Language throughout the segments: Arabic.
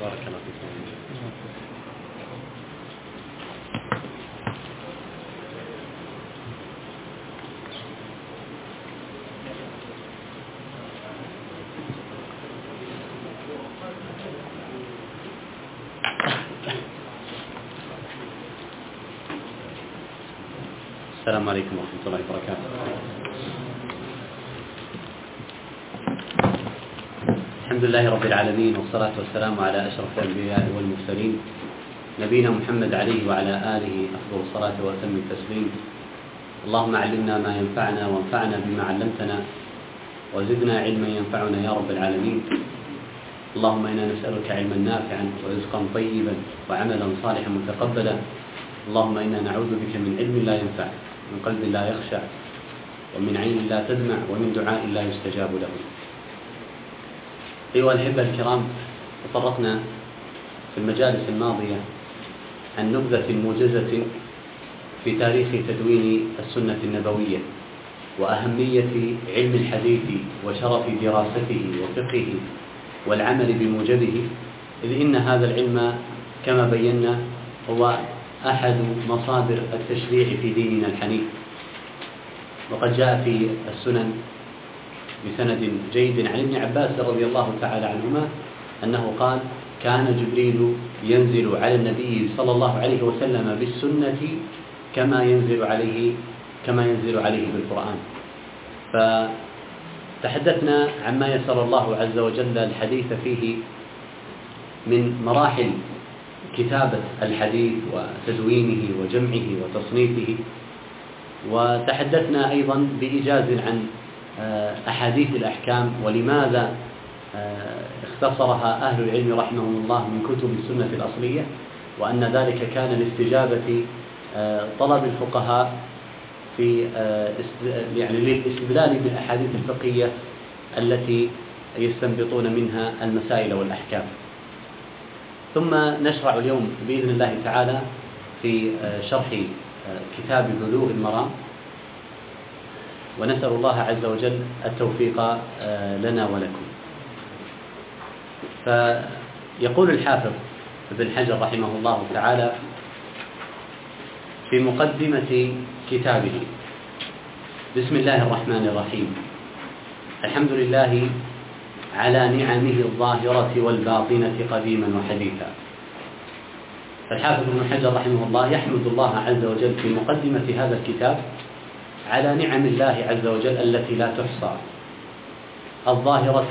بارك الله فيكم. السلام عليكم ورحمة الله وبركاته. الحمد لله رب العالمين، والصلاة والسلام على أشرف الأنبياء والمرسلين، نبينا محمد عليه وعلى آله أفضل الصلاة وأتم التسليم. اللهم علمنا ما ينفعنا وانفعنا بما علمتنا وزدنا علما ينفعنا يا رب العالمين. اللهم إنا نسألك علما نافعا ورزقا طيبا وعملا صالحا متقبلا. اللهم إنا نعوذ بك من علم لا ينفع، من قلب لا يخشع، ومن عين لا تدمع، ومن دعاء لا يستجاب له. أيها الأحبة الكرام، تطرقنا في المجالس الماضية عن نبذة موجزة في تاريخ تدوين السنة النبوية وأهمية علم الحديث وشرف دراسته وفقهه والعمل بموجبه، إذ إن هذا العلم كما بينا هو أحد مصادر التشريع في ديننا الحنيف. وقد جاء في السنن بسند جيد عن ابن عباس رضي الله تعالى عنهما أنه قال: كان جبريل ينزل على النبي صلى الله عليه وسلم بالسنة كما ينزل عليه بالقرآن. فتحدثنا عما يسر الله عز وجل الحديث فيه من مراحل كتابة الحديث وتدوينه وجمعه وتصنيفه، وتحدثنا أيضا بإيجاز عن أحاديث الأحكام ولماذا اختصرها أهل العلم رحمهم الله من كتب السنة الأصلية، وأن ذلك كان لاستجابة طلب الفقهاء في للاستدلال بالأحاديث الفقهية التي يستنبطون منها المسائل والأحكام. ثم نشرع اليوم بإذن الله تعالى في شرح كتاب بلوغ المرام، ونسأل الله عز وجل التوفيق لنا ولكم. فيقول الحافظ ابن حجر رحمه الله تعالى في مقدمة كتابه: بسم الله الرحمن الرحيم، الحمد لله على نعمه الظاهرة والباطنة قديما وحديثا. فالحافظ ابن حجر رحمه الله يحمد الله عز وجل في مقدمة هذا الكتاب على نعم الله عز وجل التي لا تحصى، الظاهرة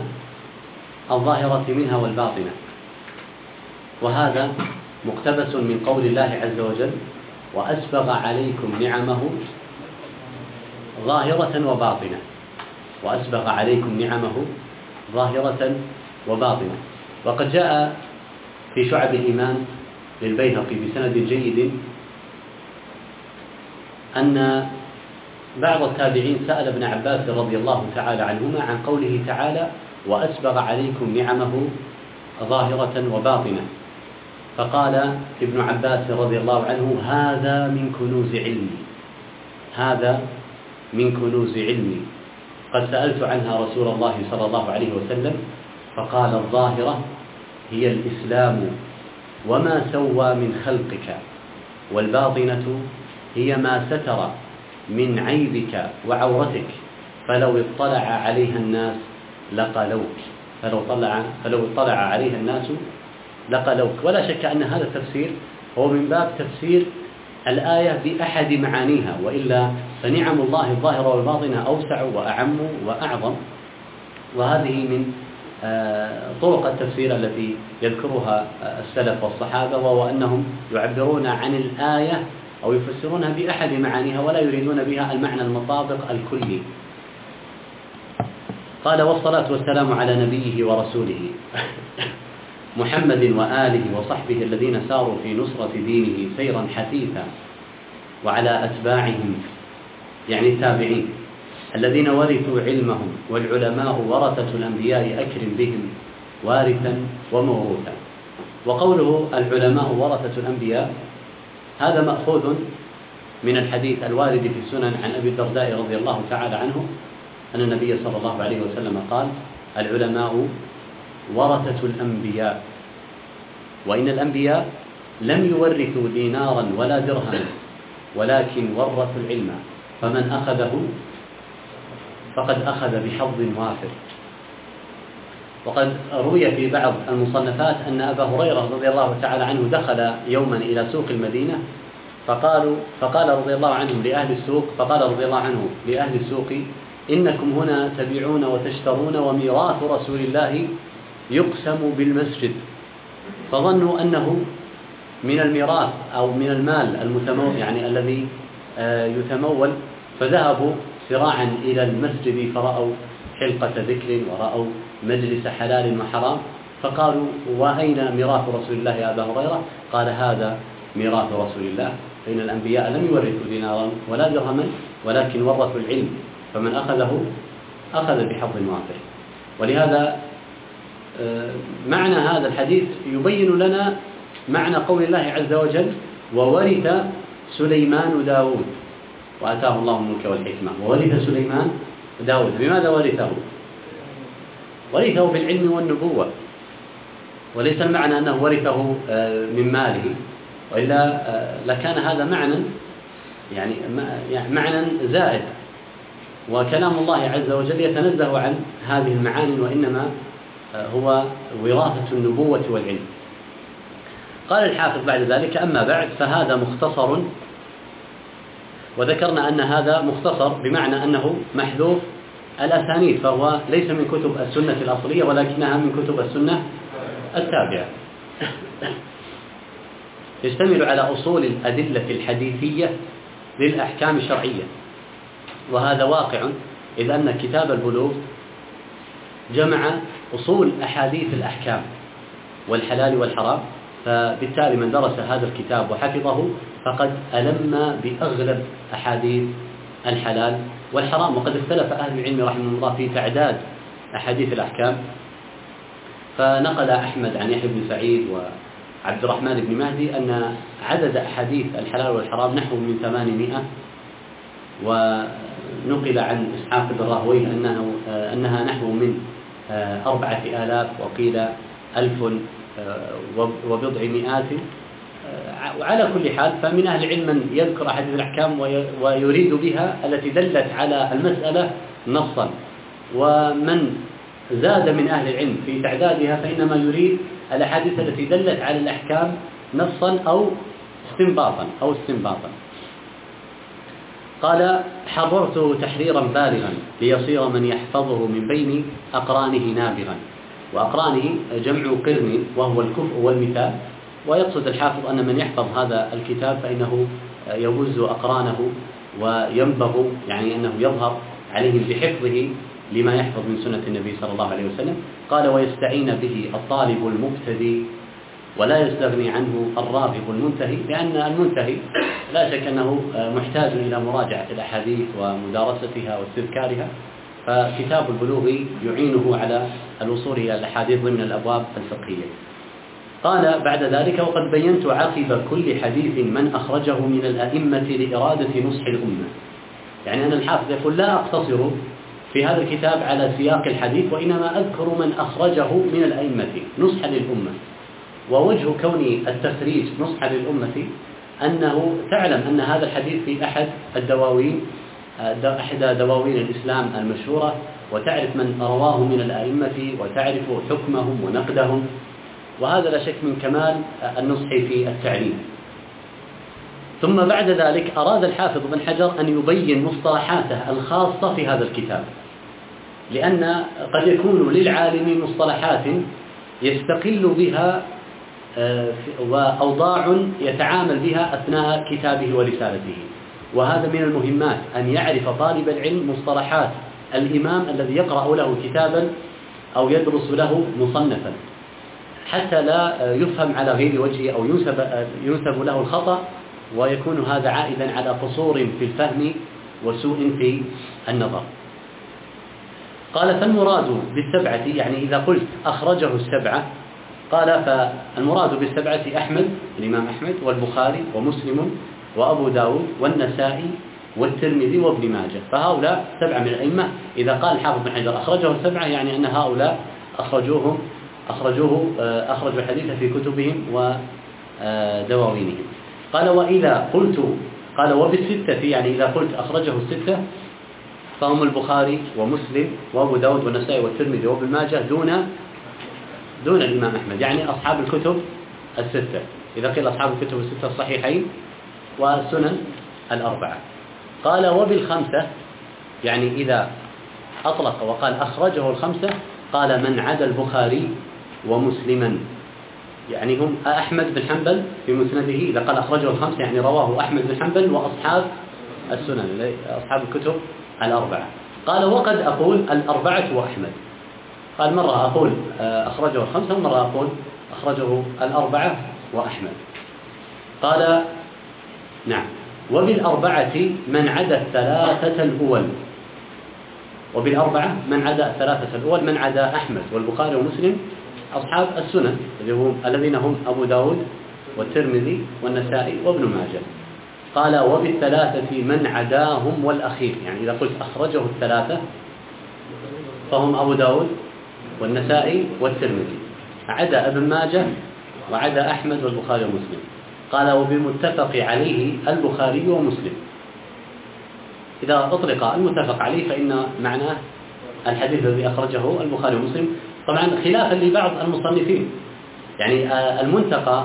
منها والباطنة. وهذا مقتبس من قول الله عز وجل: وأسبغ عليكم نعمه ظاهرة وباطنة. وأسبغ عليكم نعمه ظاهرة وباطنة. وقد جاء في شعب الإيمان للبيهقي بسند جيد أن بعض التابعين سأل ابن عباس رضي الله تعالى عنهما عن قوله تعالى: وأسبغ عليكم نعمه ظاهرة وباطنة. فقال ابن عباس رضي الله عنه: هذا من كنوز علمي، قد سألت عنها رسول الله صلى الله عليه وسلم فقال: الظاهرة هي الإسلام وما سوى من خلقك، والباطنة هي ما ستر من عيبك وعورتك، فلو اطلع عليها الناس لقلوك. ولا شك أن هذا التفسير هو من باب تفسير الآية بأحد معانيها، وإلا فنعم الله الظاهرة والباطنة أوسع وأعم وأعظم. وهذه من طرق التفسير التي يذكرها السلف والصحابة، وهو أنهم يعبرون عن الآية أو يفسرونها بأحد معانيها ولا يريدون بها المعنى المطابق الكلي. قال: والصلاة والسلام على نبيه ورسوله محمد وآله وصحبه الذين ساروا في نصرة دينه سيرا حثيثا، وعلى أتباعهم يعني التابعين الذين ورثوا علمهم، والعلماء ورثة الأنبياء أكرم بهم وارثا وموروثا. وقوله العلماء ورثة الأنبياء هذا مأخوذ من الحديث الوارد في السنن عن أبي الدرداء رضي الله تعالى عنه أن النبي صلى الله عليه وسلم قال: العلماء ورثة الأنبياء وإن الأنبياء لم يورثوا دينارا ولا درهما ولكن ورثوا العلم، فمن أخذه فقد أخذ بحظ وافر. وقد روي في بعض المصنفات أن أبا هريرة رضي الله تعالى عنه دخل يوما إلى سوق المدينة فقال رضي الله عنه لأهل السوق إنكم هنا تبيعون وتشترون وميراث رسول الله يقسم بالمسجد، فظنوا أنه من الميراث أو من المال المتمول يعني الذي يتمول، فذهبوا سراعا إلى المسجد فرأوا حلقة ذكر ورأوا مجلس حلال وحرام، فقالوا وأين ميراث رسول الله يا أبا هريرة؟ قال هذا ميراث رسول الله، فإن الأنبياء لم يورثوا دينارا ولا درهما ولكن ورثوا العلم، فمن أخذه أخذ بحظ وافر. ولهذا معنى هذا الحديث يبين لنا معنى قول الله عز وجل وورث سليمان داود وآتاه الله الملك والحكمة. وورث سليمان داود، بماذا ورثه؟ ورثه بالعلم والنبوة، وليس المعنى أنه ورثه من ماله، وإلا لكان هذا معنى زائد، وكلام الله عز وجل يتنزه عن هذه المعاني، وإنما هو وراثة النبوة والعلم. قال الحافظ بعد ذلك أما بعد فهذا مختصر، وذكرنا أن هذا مختصر بمعنى أنه محذوف الأسانيد، فهو ليس من كتب السنة الأصلية ولكنها من كتب السنة التابعة. يشتمل على أصول الأدلة الحديثية للأحكام الشرعية، وهذا واقع إذ أن كتاب البلوغ جمع أصول أحاديث الأحكام والحلال والحرام، فبالتالي من درس هذا الكتاب وحفظه فقد ألم بأغلب أحاديث الحلال والحرام. وقد اختلف أهل العلم رحمه الله في تعداد أحاديث الأحكام، فنقل أحمد عن يحيى بن سعيد وعبد الرحمن بن مهدي أن عدد أحاديث الحلال والحرام نحو من 800، ونقل عن إسحاق بن راهويه أنها نحو من 4000، وقيل 1500. وعلى كل حال فمن أهل العلم من يذكر أحاديث الأحكام ويريد بها التي دلت على المسألة نصا، ومن زاد من أهل العلم في تعدادها فإنما يريد الأحاديث التي دلت على الأحكام نصا أو استنباطا. قال حررته تحريرا بالغا ليصير من يحفظه من بين أقرانه نابغا. وأقرانه جمع قرن وهو الكفء والمثال، ويقصد الحافظ أن من يحفظ هذا الكتاب فإنه يوز أقرانه وينبغ يعني أنه يظهر عليه بحفظه لما يحفظ من سنة النبي صلى الله عليه وسلم. قال ويستعين به الطالب المبتدئ ولا يستغني عنه الراغب المنتهي، لأن المنتهي لا شك أنه محتاج إلى مراجعة الأحاديث ومدارستها واستذكارها، فكتاب البلوغ يعينه على الوصول إلى الأحاديث ضمن الأبواب الفقهية. قال بعد ذلك وقد بينت عقب كل حديث من أخرجه من الأئمة لإرادة نصح الأمة. يعني أن الحافظ يقول لا أقتصر في هذا الكتاب على سياق الحديث، وإنما أذكر من أخرجه من الأئمة نصحا للأمة. ووجه كون التخريج نصحا للأمة أنه تعلم أن هذا الحديث في أحد الدواوين، إحدى دواوين الإسلام المشهورة، وتعرف من رواه من الأئمة وتعرف حكمهم ونقدهم، وهذا لا شك من كمال النصح في التعليم. ثم بعد ذلك أراد الحافظ بن حجر أن يبين مصطلحاته الخاصة في هذا الكتاب، لأن قد يكون للعالم مصطلحات يستقل بها وأوضاع يتعامل بها أثناء كتابه ورسالته، وهذا من المهمات أن يعرف طالب العلم مصطلحات الإمام الذي يقرأ له كتابا أو يدرس له مصنفا، حتى لا يفهم على غير وجهه أو ينسب له الخطأ، ويكون هذا عائدا على قصور في الفهم وسوء في النظر. قال فالمراد بالسبعة، يعني إذا قلت أخرجه السبعة، قال فالمراد بالسبعة أحمد الإمام أحمد والبخاري ومسلم وأبو داود والنسائي والترمذي وابن ماجه، فهؤلاء 7 من الأئمة. إذا قال الحافظ بن حجر أخرجه السبعة يعني أن هؤلاء أخرجوهم أخرجوا الحديث في كتبهم ودواوينهم. قال وبالستة، يعني إذا قلت أخرجه الستة فهم البخاري ومسلم وأبو داود والنسائي والترمذي وابن ماجه دون الإمام أحمد، يعني أصحاب الكتب الستة. إذا قيل أصحاب الكتب الستة الصحيحين والسنن الأربعة. قال وبالخمسة، يعني إذا أطلق وقال أخرجه الخمسة قال من عدا البخاري ومسلما، يعني هم أحمد بن حنبل في مسنده. إذا قال أخرجه الخمسة يعني رواه أحمد بن حنبل وأصحاب السنن، أصحاب الكتب الأربعة. قال وقد أقول الأربعة وأحمد. قال مرة أقول أخرجه الخمسة ومرة أقول أخرجه الأربعة وأحمد. قال نعم. وبالأربعة من عدا الثلاثة الأول، وبالأربعة من عدا الثلاثة الأول، من عدا أحمد والبخاري ومسلم أصحاب السنن الذين هم أبو داود والترمذي والنسائي وابن ماجه. قال وبالثلاثة من عداهم والأخير، يعني إذا قلت أخرجه الثلاثة فهم أبو داود والنسائي والترمذي، عدا ابن ماجه وعدا أحمد والبخاري ومسلم. قال وبمتفق عليه البخاري ومسلم. إذا أطلق المتفق عليه فإن معناه الحديث الذي أخرجه البخاري ومسلم، طبعا خلافا لبعض المصنفين. يعني المنتقى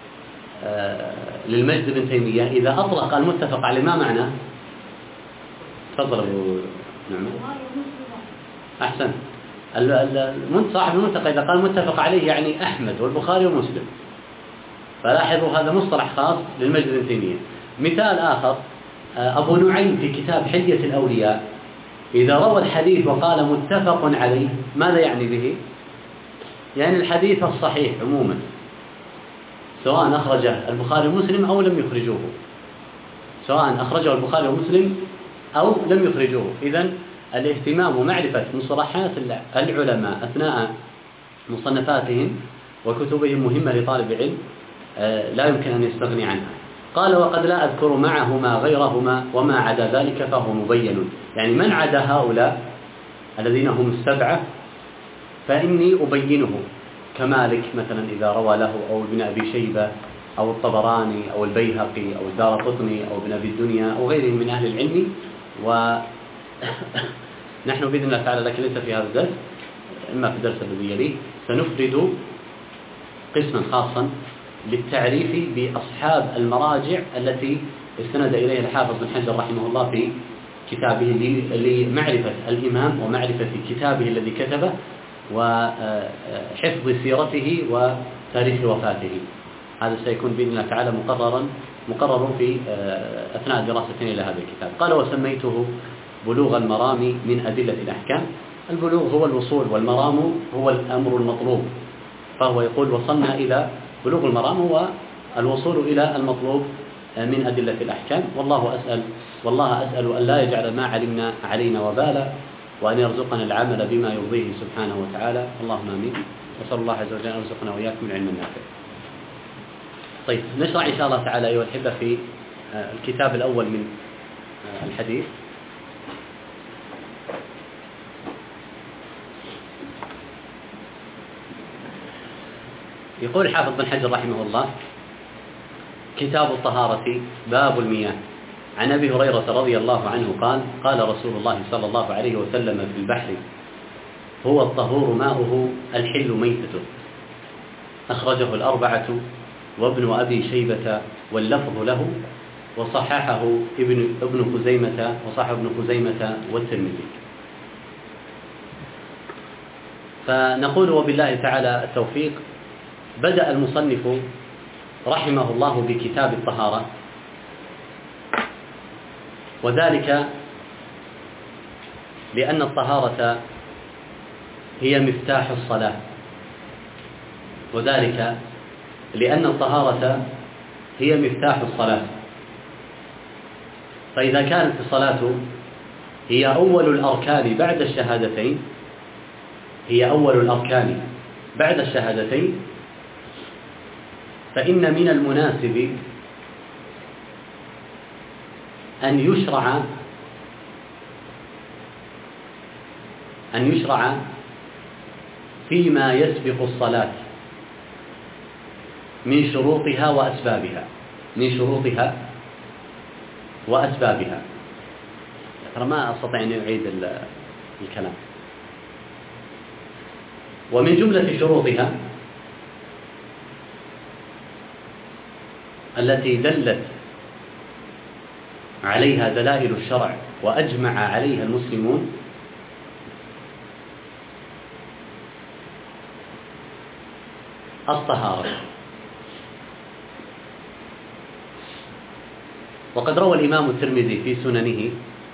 للمجد بن تيمية إذا أطلق المتفق عليه ما معناه؟ تفضل أبو نعم. أحسن. صاحب المنتقى إذا قال متفق عليه يعني أحمد والبخاري ومسلم. فلاحظوا هذا مصطلح خاص للمجد بن تيمية. مثال آخر أبو نعيم في كتاب حلية الأولياء إذا روى الحديث وقال متفق عليه ماذا يعني به؟ يعني الحديث الصحيح عموما سواء أخرجه البخاري ومسلم أو لم يخرجوه، سواء أخرجه البخاري ومسلم أو لم يخرجوه. إذن الاهتمام ومعرفة مصطلحات العلماء أثناء مصنفاتهم وكتبهم مهمة لطالب علم لا يمكن أن يستغني عنها. قال وقد لا أذكر معهما غيرهما وما عدا ذلك فهو مبين، يعني من عدا هؤلاء الذين هم السبعة فإني أبينه، كمالك مثلا إذا روى له أو ابن أبي شيبة أو الطبراني أو البيهقي أو الدارقطني أو ابن أبي الدنيا أو غيرهم من أهل العلم. ونحن بإذن الله تعالى لكن ليس في هذا الدرس، إما في الدرس الذي يليه سنفرد قسما خاصا للتعريف بأصحاب المراجع التي استند إليها الحافظ بن حجر رحمه الله في كتابه لمعرفة الإمام ومعرفة كتابه الذي كتبه وحفظ سيرته وتاريخ وفاته. هذا سيكون بإذن الله تعالى مقرر في أثناء دراستنا إلى هذا الكتاب. قال وسميته بلوغ المرام من أدلة الأحكام. البلوغ هو الوصول والمرام هو الأمر المطلوب، فهو يقول وصلنا إلى بلوغ المرام هو الوصول إلى المطلوب من أدلة الأحكام. والله أسأل أن لا يجعل ما علمنا علينا وبالا، وأن يرزقنا العمل بما يرضيه سبحانه وتعالى، اللهم آمين. وصلى الله عز وجل أن يرزقنا وإياكم العلم النافع. طيب نشرع إن شاء الله تعالى أيها الأحبة في الكتاب الأول من الحديث. يقول الحافظ بن حجر رحمه الله: كتاب الطهارة، باب المياه. عن أبي هريرة رضي الله عنه قال: قال رسول الله صلى الله عليه وسلم في البحر: هو الطهور ماؤه الحل ميتته. أخرجه الأربعة وابن أبي شيبة واللفظ له، وصححه ابن خزيمة والترمذي. فنقول وبالله تعالى التوفيق. بدأ المصنف رحمه الله بكتاب الطهارة، وذلك لأن الطهارة هي مفتاح الصلاة، وذلك لأن الطهارة هي مفتاح الصلاة. فإذا كانت الصلاة هي أول الأركان بعد الشهادتين، فإن من المناسب أن فيما يسبق الصلاة من شروطها وأسبابها، من شروطها وأسبابها. ترى ما أستطيع أن أعيد الكلام. ومن جملة شروطها التي دلت عليها دلائل الشرع وأجمع عليها المسلمون الطهارة. وقد روى الإمام الترمذي في سننه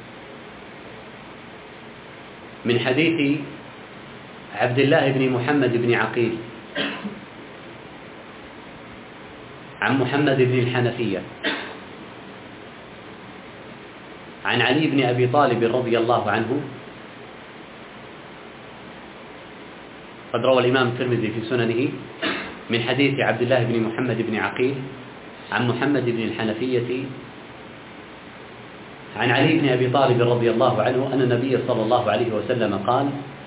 من حديث عبد الله بن محمد بن عقيل عن محمد بن الحنفية عن علي بن أبي طالب رضي الله عنه. قد روى الإمام الترمذي في سننه من حديث عبد الله بن محمد بن عقيل عن محمد بن الحنفية عن علي بن أبي طالب رضي الله عنه أن النبي صلى الله عليه وسلم قال: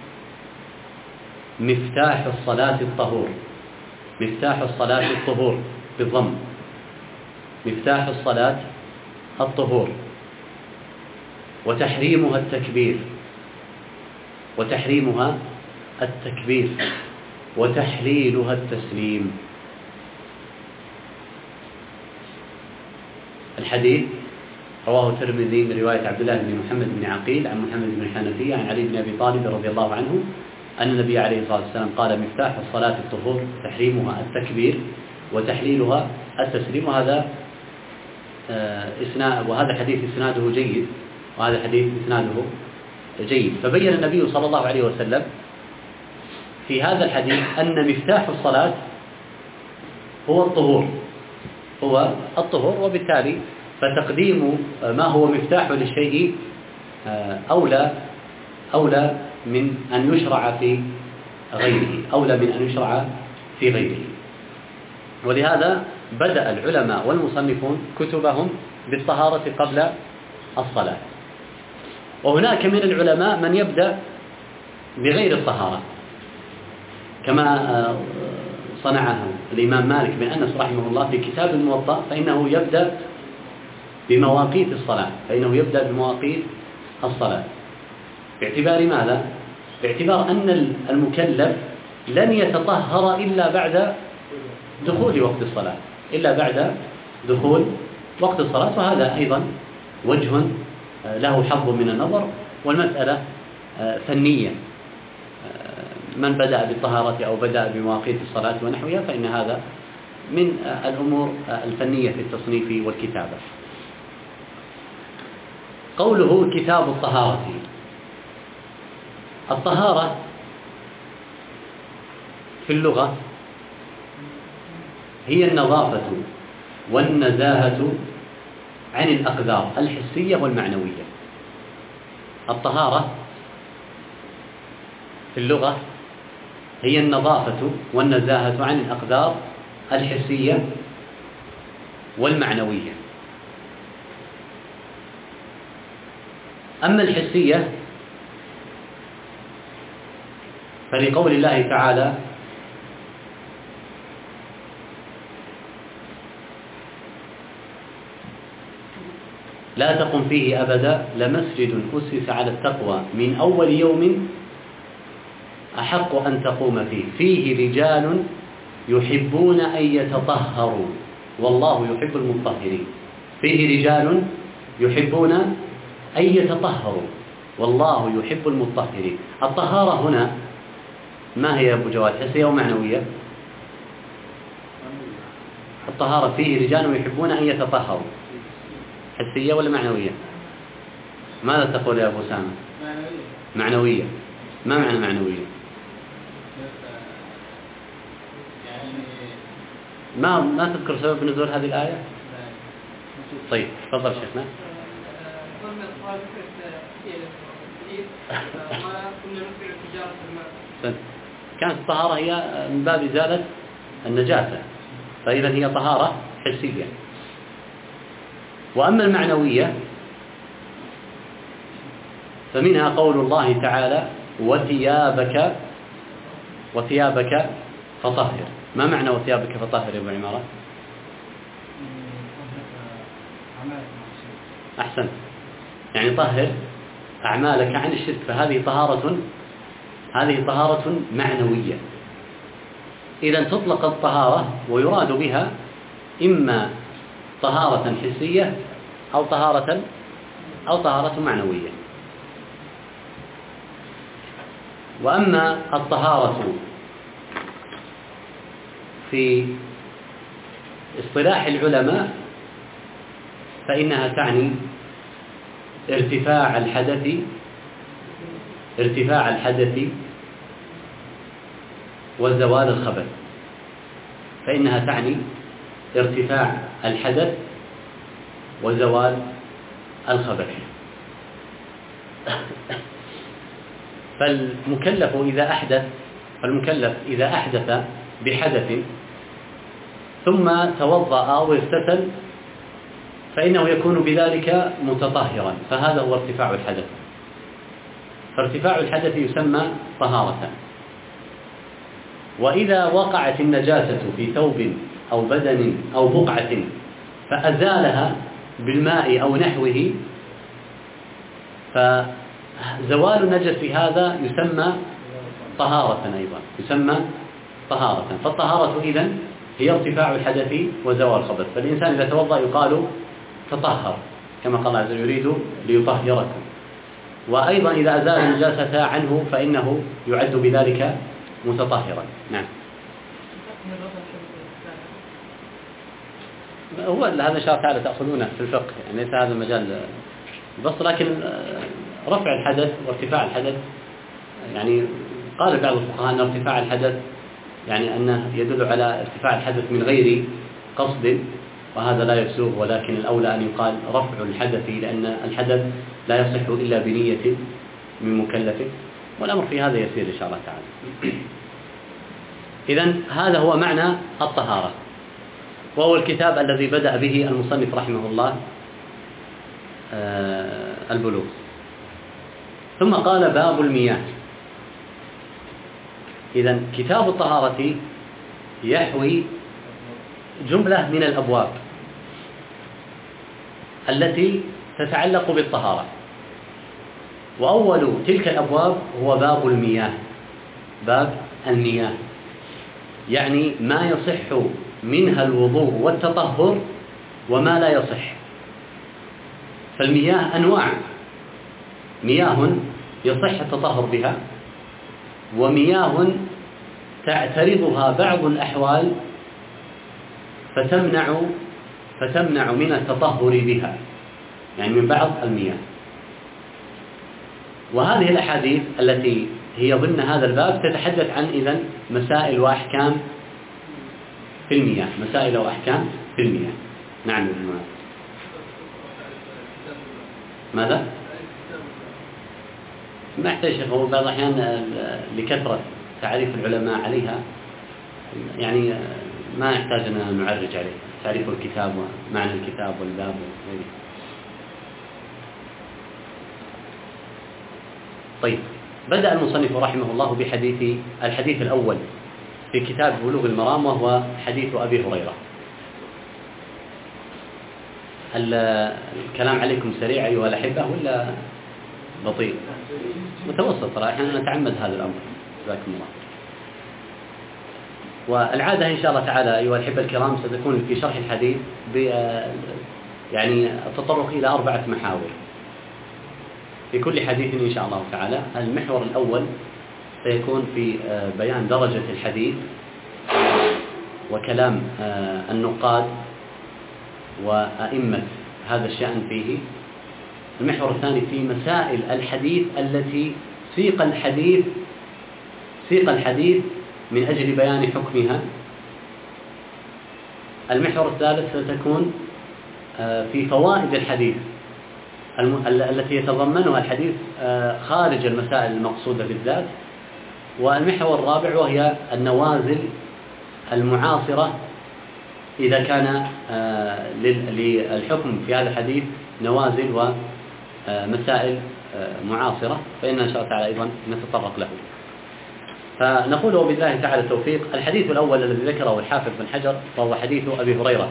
مفتاح الصلاة الطهور. مفتاح الصلاة الطهور بالضم. مفتاح الصلاة الطهور، وتحريمها التكبير، وتحريمها التكبير، وتحليلها التسليم. الحديث رواه الترمذي من رواية عبد الله بن محمد بن عقيل عن محمد بن الحنفية عن علي بن أبي طالب رضي الله عنه أن النبي عليه الصلاة والسلام قال: مفتاح الصلاة الطهور، تحريمها التكبير، وتحليلها التسليم. وهذا حديث إسناده جيد، وهذا حديث إسناده جيد. فبين النبي صلى الله عليه وسلم في هذا الحديث أن مفتاح الصلاة هو الطهور، هو الطهور، وبالتالي فتقديم ما هو مفتاح للشيء أولى من أن يشرع في غيره، أولى من أن يشرع في غيره. ولهذا بدأ العلماء والمصنفون كتبهم بالطهارة قبل الصلاة. وهناك من العلماء من يبدأ بغير الطهارة، كما صنعه الإمام مالك بن أنس رحمه الله في كتاب الموطأ، فإنه يبدأ بمواقيت الصلاة، باعتبار ماذا؟ باعتبار أن المكلف لن يتطهر إلا بعد دخول وقت الصلاة، وهذا أيضا وجه له حظ من النظر، والمسألة فنية. من بدأ بالطهارة أو بدأ بمواقيت الصلاة ونحوها فإن هذا من الأمور الفنية في التصنيف والكتابة. قوله كتاب الطهارة. الطهارة في اللغة هي النظافة والنزاهة عن الأقدار الحسية والمعنوية. الطهارة في اللغة هي النظافة والنزاهة عن الأقدار الحسية والمعنوية. أما الحسية فلقول الله تعالى: لا تقم فيه أبدا لمسجد أسس على التقوى من أول يوم أحق أن تقوم فيه رجال يحبون أن يتطهروا والله يحب المطهرين. فيه رجال يحبون أن يتطهروا والله يحب المطهرين. الطهارة هنا ما هي يا أبو جواد؟ حسية ومعنوية؟ الطهارة فيه رجال يحبون أن يتطهروا، حسية ولا معنوية؟ ماذا تقول يا أبو سامة؟ معنوية. ما معنى معنوية؟ ما تذكر سبب نزول هذه الآية؟ طيب تفضل شيخنا. كانت الطهارة هي من باب إزالة النجاسة، فإذا هي طهارة حسية. وأما المعنوية فمنها قول الله تعالى: وثيابك وثيابك فطهر. ما معنى وثيابك فطهر يا أبو عمارة؟ أحسن، يعني طهر أعمالك عن الشرك، فهذه طهارة معنوية. إذا تطلق الطهارة ويراد بها إما طهارة حسية أو طهارة معنوية. وأما الطهارة في اصطلاح العلماء فإنها تعني ارتفاع الحدث وزوال الخبث. فإنها تعني ارتفاع الحدث وزوال الخبث. فالمكلف إذا أحدث بحدث ثم توضأ واغتسل فإنه يكون بذلك متطهرا، فهذا هو ارتفاع الحدث. فارتفاع الحدث يسمى طهارة. وإذا وقعت النجاسة في ثوب أو بدن أو بقعة فأزالها بالماء أو نحوه، فزوال النجس هذا يسمى طهارة أيضا، فالطهارة إذن هي ارتفاع الحدث وزوال الخبث. فالإنسان إذا توضأ يقال تطهر، كما قال عز وجل يريد ليطهركم. وأيضا إذا أزال النجاسة عنه فإنه يعد بذلك متطهرا. نعم. هو هذا شرط تعالى تأخذونه في الفقه، يعني ليس هذا المجال بس، لكن رفع الحدث وارتفاع الحدث، يعني قال بعض الفقهاء أن ارتفاع الحدث يعني أنه يدل على ارتفاع الحدث من غير قصد، وهذا لا يسوغ، ولكن الأولى أن يقال رفع الحدث، لأن الحدث لا يصح إلا بنية من مكلف، والأمر في هذا يسير إن شاء الله تعالى. إذن هذا هو معنى الطهارة، وهو الكتاب الذي بدأ به المصنف رحمه الله البلوغ. ثم قال باب المياه. إذن كتاب الطهارة يحوي جملة من الأبواب التي تتعلق بالطهارة، وأول تلك الأبواب هو باب المياه. باب المياه يعني ما يصح منها الوضوء والتطهر وما لا يصح. فالمياه أنواع، مياه يصح التطهر بها، ومياه تعترضها بعض الأحوال فتمنع من التطهر بها، يعني من بعض المياه. وهذه الأحاديث التي هي ضمن هذا الباب تتحدث عن إذن مسائل وأحكام في المياه، مسائل وأحكام في المياه. نعم. ماذا؟ ما يحتاج، هو بعض الأحيان لكثرة تعريف العلماء عليها يعني ما يحتاج أن نعرج عليه، تعريف الكتاب ومعنى الكتاب والباب وغيره. طيب، بدأ المصنف رحمه الله الحديث الأول في كتاب بلوغ المرام، وهو حديث أبي هريرة. الكلام عليكم سريع أيها الأحبة ولا بطيء؟ متوسط، احنا نتعمد هذا الأمر، جزاكم الله. والعادة إن شاء الله تعالى أيها الأحبة الكرام ستكون في شرح الحديث يعني التطرق إلى 4 محاور في كل حديث إن شاء الله تعالى. المحور الأول سيكون في بيان درجة الحديث وكلام النقاد وأئمة هذا الشأن فيه. المحور الثاني في مسائل الحديث التي سيق الحديث من أجل بيان حكمها. المحور الثالث ستكون في فوائد الحديث التي يتضمنها الحديث خارج المسائل المقصودة بالذات. والمحور الرابع وهي النوازل المعاصرة، إذا كان للحكم في هذا الحديث نوازل ومسائل معاصرة فإن إن شاء الله تعالى أيضا نتطرق له. فنقول وبالله تعالى التوفيق. الحديث الأول الذي ذكره الحافظ بن حجر وهو حديث أبي هريرة.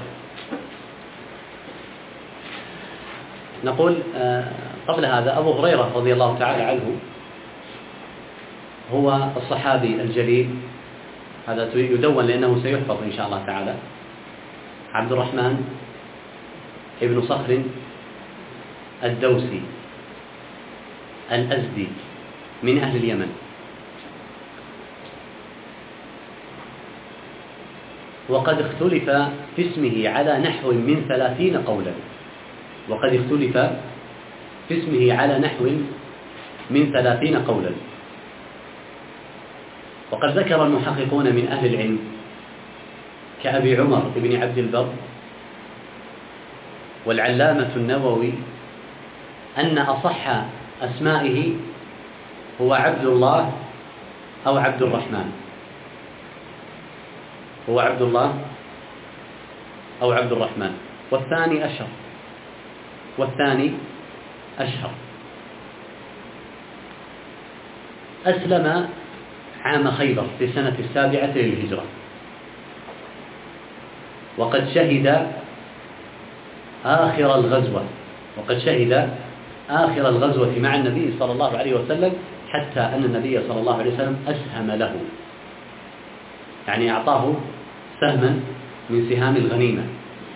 نقول قبل هذا أبو هريرة رضي الله تعالى عنه هو الصحابي الجليل، هذا يدون لأنه سيحفظ إن شاء الله تعالى، عبد الرحمن ابن صخر الدوسي الأزدي من أهل اليمن، وقد اختلف في اسمه على نحو من 30 قولا، وقد اختلف في اسمه على نحو من 30 قولا. وقد ذكر المحققون من أهل العلم كأبي عمر بن عبد البر والعلامة النووي أن أصح أسمائه هو عبد الله أو عبد الرحمن، هو عبد الله أو عبد الرحمن، والثاني أشهر، والثاني أشهر. أسلم عام خيبر في سنة 7 للهجرة، وقد شهد آخر الغزوة، وقد شهد آخر الغزوة مع النبي صلى الله عليه وسلم، حتى أن النبي صلى الله عليه وسلم أسهم له، يعني أعطاه سهما من سهام الغنيمة.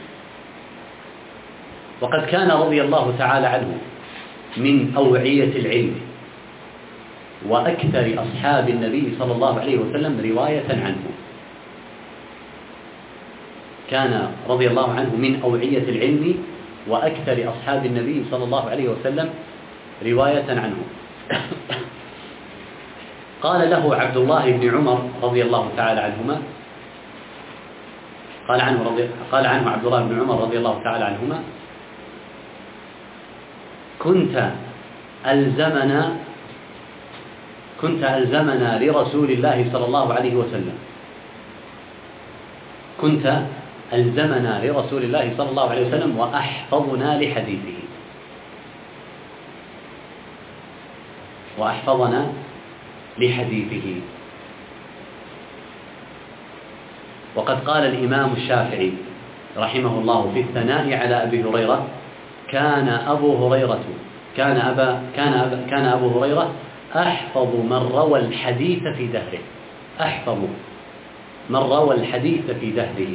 وقد كان رضي الله تعالى عنه من أوعية العلم وأكثر أصحاب النبي صلى الله عليه وسلم رواية عنه، كان رضي الله عنه من أوعية العلم وأكثر أصحاب النبي صلى الله عليه وسلم رواية عنه. قال له عبد الله بن عمر رضي الله تعالى عنهما، قال عنه عبد الله بن عمر رضي الله تعالى عنهما: كنت ألزمنا لرسول الله صلى الله عليه وسلم، كنت ألزمنا لرسول الله صلى الله عليه وسلم وأحفظنا لحديثه، وأحفظنا لحديثه. وقد قال الإمام الشافعي رحمه الله في الثناء على أبي هريرة: كان أبو هريرة أحفظ من روى الحديث في دهره، أحفظ من روى الحديث في دهره.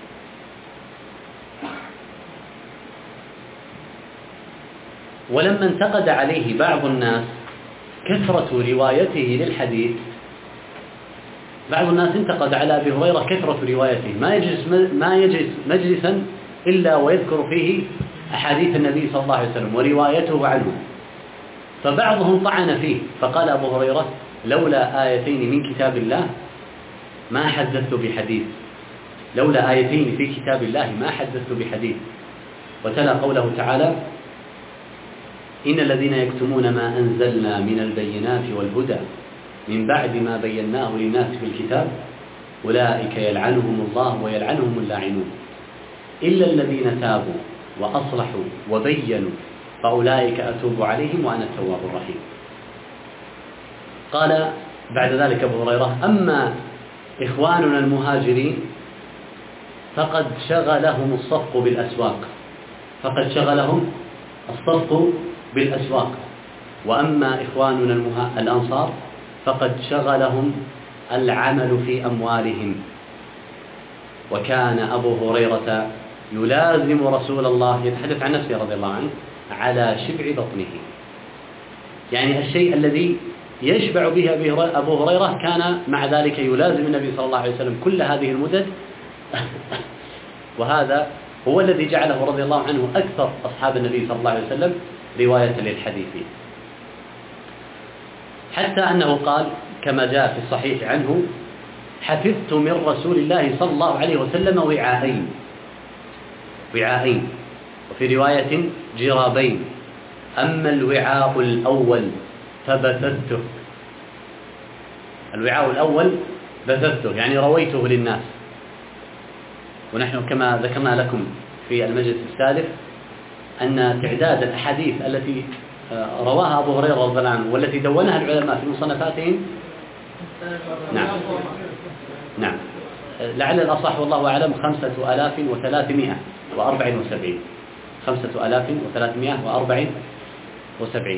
ولما انتقد عليه بعض الناس كثرة روايته للحديث، بعض الناس انتقد على أبي هريرة كثرة روايته، ما يجلس مجلسا إلا ويذكر فيه أحاديث النبي صلى الله عليه وسلم وروايته عنه، فبعضهم طعن فيه فقال أبو هريرة: لولا آيتين من كتاب الله ما حدثت بحديث، لولا آيتين في كتاب الله ما حدثت بحديث. وتلا قوله تعالى: إن الذين يكتمون ما أنزلنا من البينات والهدى من بعد ما بيناه للناس في الكتاب أولئك يلعنهم الله ويلعنهم اللاعنون إلا الذين تابوا وأصلحوا وبينوا فأولئك أتوب عليهم وأنا التواب الرحيم. قال بعد ذلك أبو هريرة: أما إخواننا المهاجرين فقد شغلهم الصفق بالأسواق، فقد شغلهم الصفق بالأسواق، وأما إخواننا الأنصار فقد شغلهم العمل في أموالهم. وكان أبو هريرة يلازم رسول الله، يتحدث عن نفسه رضي الله عنه، على شبع بطنه، يعني الشيء الذي يشبع به أبو هريرة كان مع ذلك يلازم النبي صلى الله عليه وسلم كل هذه المدد. وهذا هو الذي جعله رضي الله عنه أكثر أصحاب النبي صلى الله عليه وسلم رواية للحديث، حتى أنه قال كما جاء في الصحيح عنه: حفظت من رسول الله صلى الله عليه وسلم وعاءين، وفي رواية جرابين، أما الوعاء الأول فبثثته، الوعاء الأول بثثته يعني رويته للناس. ونحن كما ذكرنا لكم في المجلس السالف أن تعداد الأحاديث التي رواها أبو هريرة رضي الله عنه والتي دونها العلماء في مصنفاتهم نعم نعم، لعل الأصح والله أعلم 5374. 5374.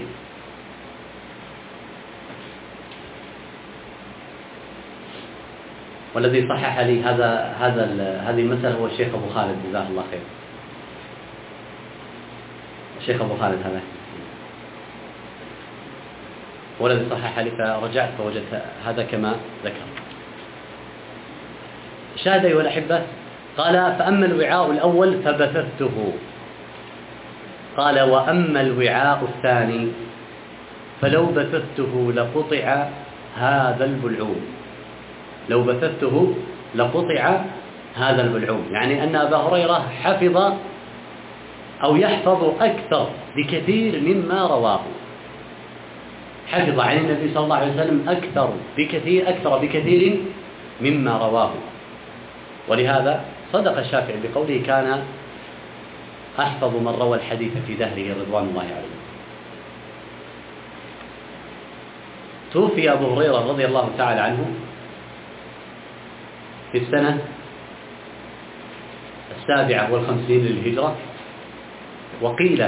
والذي صحح لي هذه المسألة هو الشيخ أبو خالد، جزاه الله خير. الشيخ أبو خالد هذا والذي صحح لي، فرجعت فوجدت هذا كما ذكر. شاهد أيها الأحبة، قال فأما الوعاء الأول فبثثته، قال وأما الوعاء الثاني فلو بثثته لقطع هذا البلعوم. لو بثثته لقطع هذا البلعوم، يعني أن أبا هريرة حفظ أو يحفظ أكثر بكثير مما رواه. حفظ عن النبي صلى الله عليه وسلم أكثر بكثير مما رواه. ولهذا صدق الشافعي بقوله كان أحفظ من روى الحديث في دهره رضوان الله عليه. توفي أبو هريرة رضي الله تعالى عنه في السنة 57 للهجرة، وقيل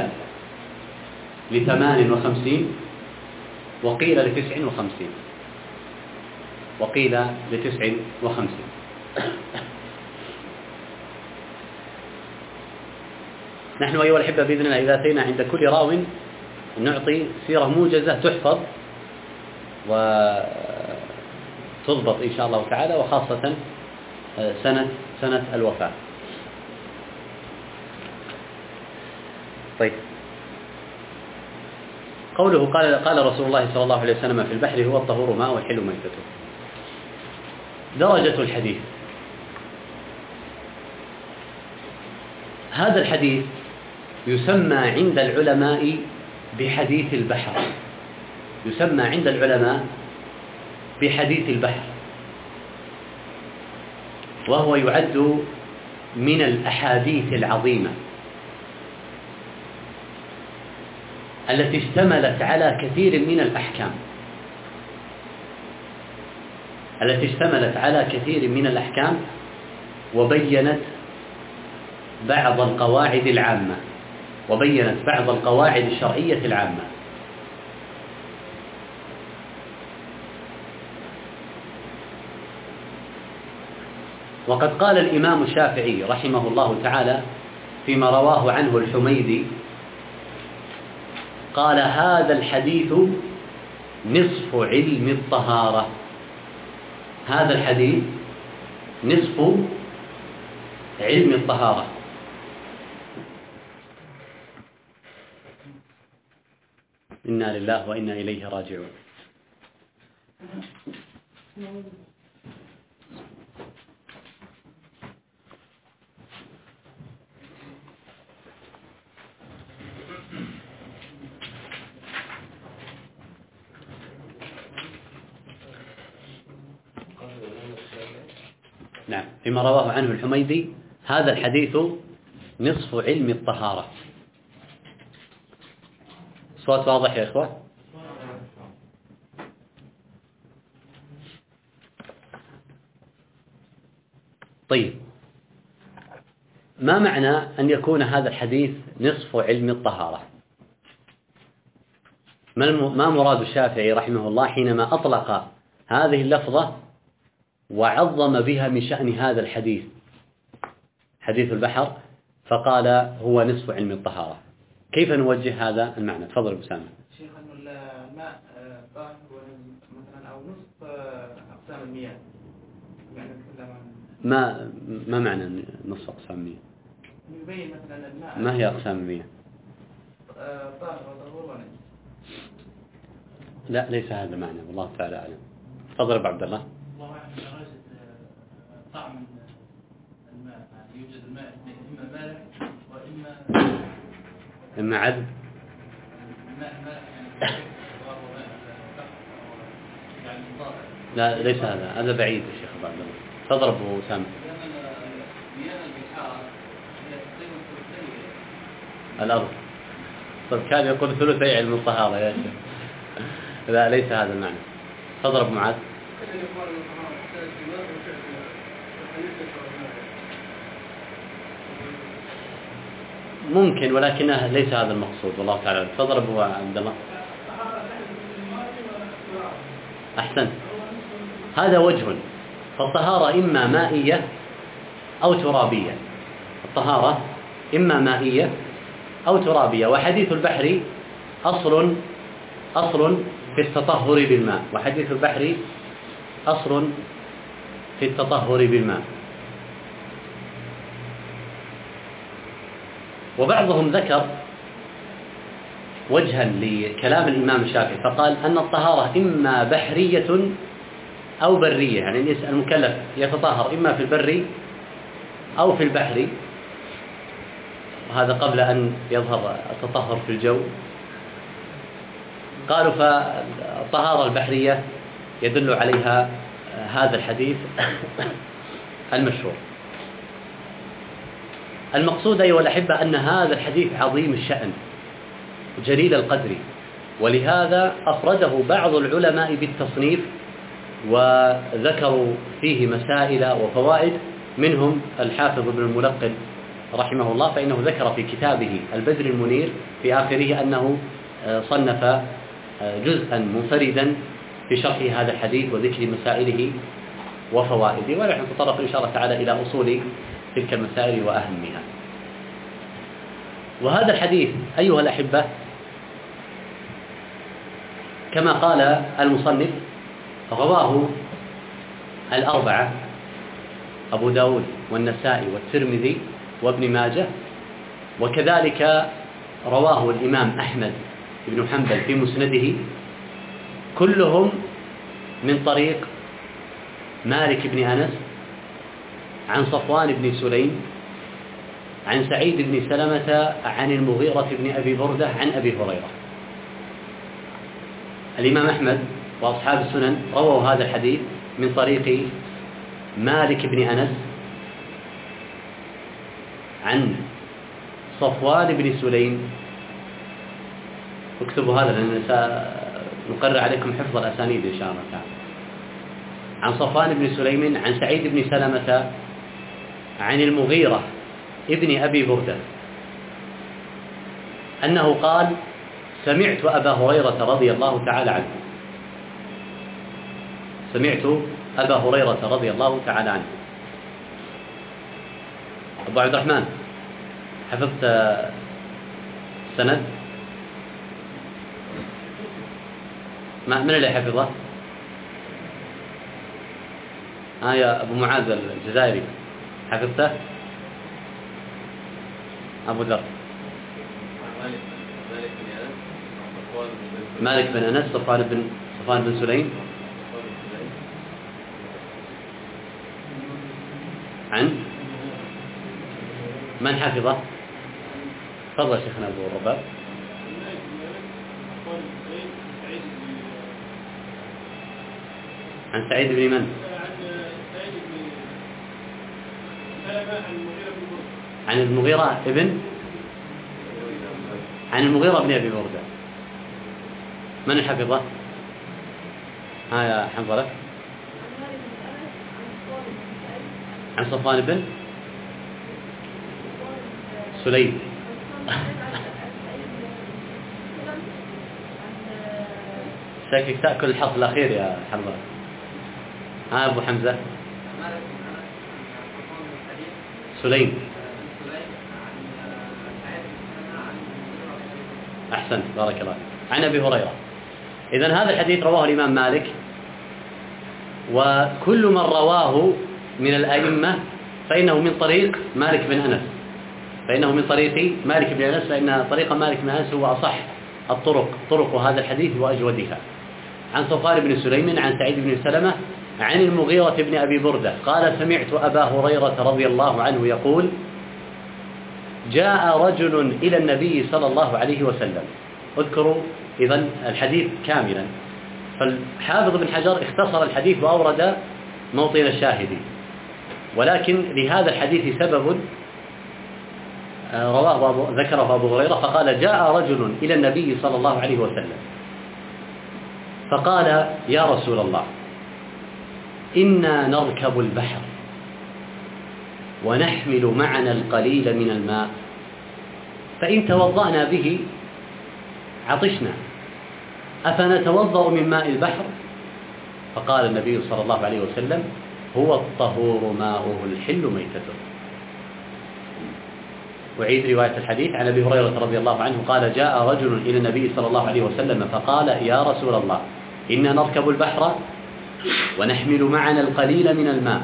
58 وقيل 59 وقيل 59. نحن أيها الأحبة بإذن الله إذا أتينا عند كل راو نعطي سيرة موجزة تحفظ وتضبط إن شاء الله تعالى، وخاصة سنة الوفاة. طيب، قوله قال رسول الله صلى الله عليه وسلم في البحر هو الطهور ماء والحل ميتته. درجة الحديث، هذا الحديث يسمى عند العلماء بحديث البحر، يسمى عند العلماء بحديث البحر، وهو يعد من الأحاديث العظيمة التي اشتملت على كثير من الأحكام، وبينت بعض القواعد العامة، وبينت بعض القواعد الشرعية العامة. وقد قال الإمام الشافعي رحمه الله تعالى فيما رواه عنه الحميدي، قال هذا الحديث نصف علم الطهارة. هذا الحديث نصف علم الطهارة. إنا لله وإنا إليه راجعون. نعم، فيما رواه عنه الحميدي هذا الحديث نصف علم الطهارة. صوت واضح يا إخوة؟ طيب، ما معنى أن يكون هذا الحديث نصف علم الطهارة؟ ما مراد الشافعي رحمه الله حينما أطلق هذه اللفظة وعظم بها من شأن هذا الحديث، حديث البحر، فقال هو نصف علم الطهارة؟ كيف نوجه هذا المعنى؟ تفضل أبو سامة. شيخ، الماء طاهر مثلا أو نصف أقسام المياه، يعني ما معنى نصف أقسام المياه؟ يبين مثلا الماء ما هي أقسام المياه؟ طاهر وطهور ونجس. لا، ليس هذا معنى، والله تعالى أعلم. تفضل أبو عبد الله. الله أعلم درجة طعم الماء، يعني يوجد الماء إما مالح إما عذب. الماء مالح يعني طاهر. لا، ليس هذا بعيد يا شيخ أبو عبد الله. تفضل أبو سامة. مياه البحار هي تقريبا ثلثي الأرض. طيب، كان يقول ثلثي علم الطهارة يا شيخ. لا، ليس هذا المعنى. تفضل أبو معاذ. ممكن، ولكنه ليس هذا المقصود، والله تعالى. تفضل أبو عبد الله. أحسن، هذا وجه. فالطهارة إما مائية أو ترابية. الطهارة إما مائية أو ترابية. وحديث البحر أصل في التطهر بالماء. وحديث البحر أصل في التطهر بالماء. وبعضهم ذكر وجها لكلام الإمام الشافعي فقال أن الطهارة إما بحرية أو برية، يعني المكلف يتطهر إما في البر أو في البحر، وهذا قبل أن يظهر التطهر في الجو. قالوا فالطهارة البحرية يدل عليها هذا الحديث المشهور. المقصود أيها الأحبة أن هذا الحديث عظيم الشأن جليل القدر، ولهذا أفرده بعض العلماء بالتصنيف وذكروا فيه مسائل وفوائد، منهم الحافظ ابن الملقن رحمه الله، فإنه ذكر في كتابه البدر المنير في آخره أنه صنف جزءا منفردا في شرح هذا الحديث وذكر مسائله وفوائده، ونحن نتطرق إن شاء الله تعالى إلى أصول تلك المسائل وأهمها. وهذا الحديث أيها الأحبة كما قال المصنف رواه الأربعة: أبو داود والنسائي والترمذي وابن ماجه، وكذلك رواه الإمام أحمد بن حنبل في مسنده، كلهم من طريق مالك بن أنس عن صفوان بن سليم عن سعيد بن سلمة عن المغيرة بن أبي بردة عن أبي هريرة. الإمام أحمد وأصحاب السنن رووا هذا الحديث من طريق مالك بن أنس عن صفوان بن سليم. اكتبوا هذا لأن سنقرر عليكم حفظ الأسانيد إن شاء الله تعالى. عن صفوان بن سليم عن سعيد بن سلمة عن المغيرة ابن أبي بردة أنه قال: سمعت أبا هريرة رضي الله تعالى عنه. سمعت أبا هريرة رضي الله تعالى عنه. أبو عبد الرحمن، حفظت سند؟ من اللي حفظه؟ يا أبو معاذ الجزائري، حفظته؟ أبو ذر. مالك بن أنس، صفوان بن سليم عن من حفظه؟ تفضل شيخنا أبو الرباب. عن سعيد بن من؟ عن المغيرة ابن عن المغيرة بن أبي بردة. من حفظه؟ يا حنظلة. عن صفوان بن سليم. شكلك تأكل الحظ الأخير يا حنظلة. أبو حمزة. سليم. أحسنت، بارك الله. عن أبي هريرة. إذن هذا الحديث رواه الإمام مالك، وكل من رواه من الأئمة فإنه من طريق مالك بن أنس، فإن طريق مالك بن أنس هو أصح طرق هذا الحديث وأجودها. عن صفوان بن سليم عن سعيد بن سلمة عن المغيرة بن أبي بردة قال: سمعت أبا هريرة رضي الله عنه يقول: جاء رجل إلى النبي صلى الله عليه وسلم. اذكروا إذن الحديث كاملا، فالحافظ بن حجر اختصر الحديث وأورد موطن الشاهد، ولكن لهذا الحديث سبب ذكره أبو هريرة، فقال: جاء رجل إلى النبي صلى الله عليه وسلم فقال: يا رسول الله، إنا نركب البحر ونحمل معنا القليل من الماء فإن توضأنا به عطشنا أفنتوضأ من ماء البحر؟ فقال النبي صلى الله عليه وسلم هو الطهور ماؤه الحل ميتته. وعيد رواية الحديث عن أبي هريرة رضي الله عنه قال جاء رجل إلى النبي صلى الله عليه وسلم فقال يا رسول الله إنا نركب البحر ونحمل معنا القليل من الماء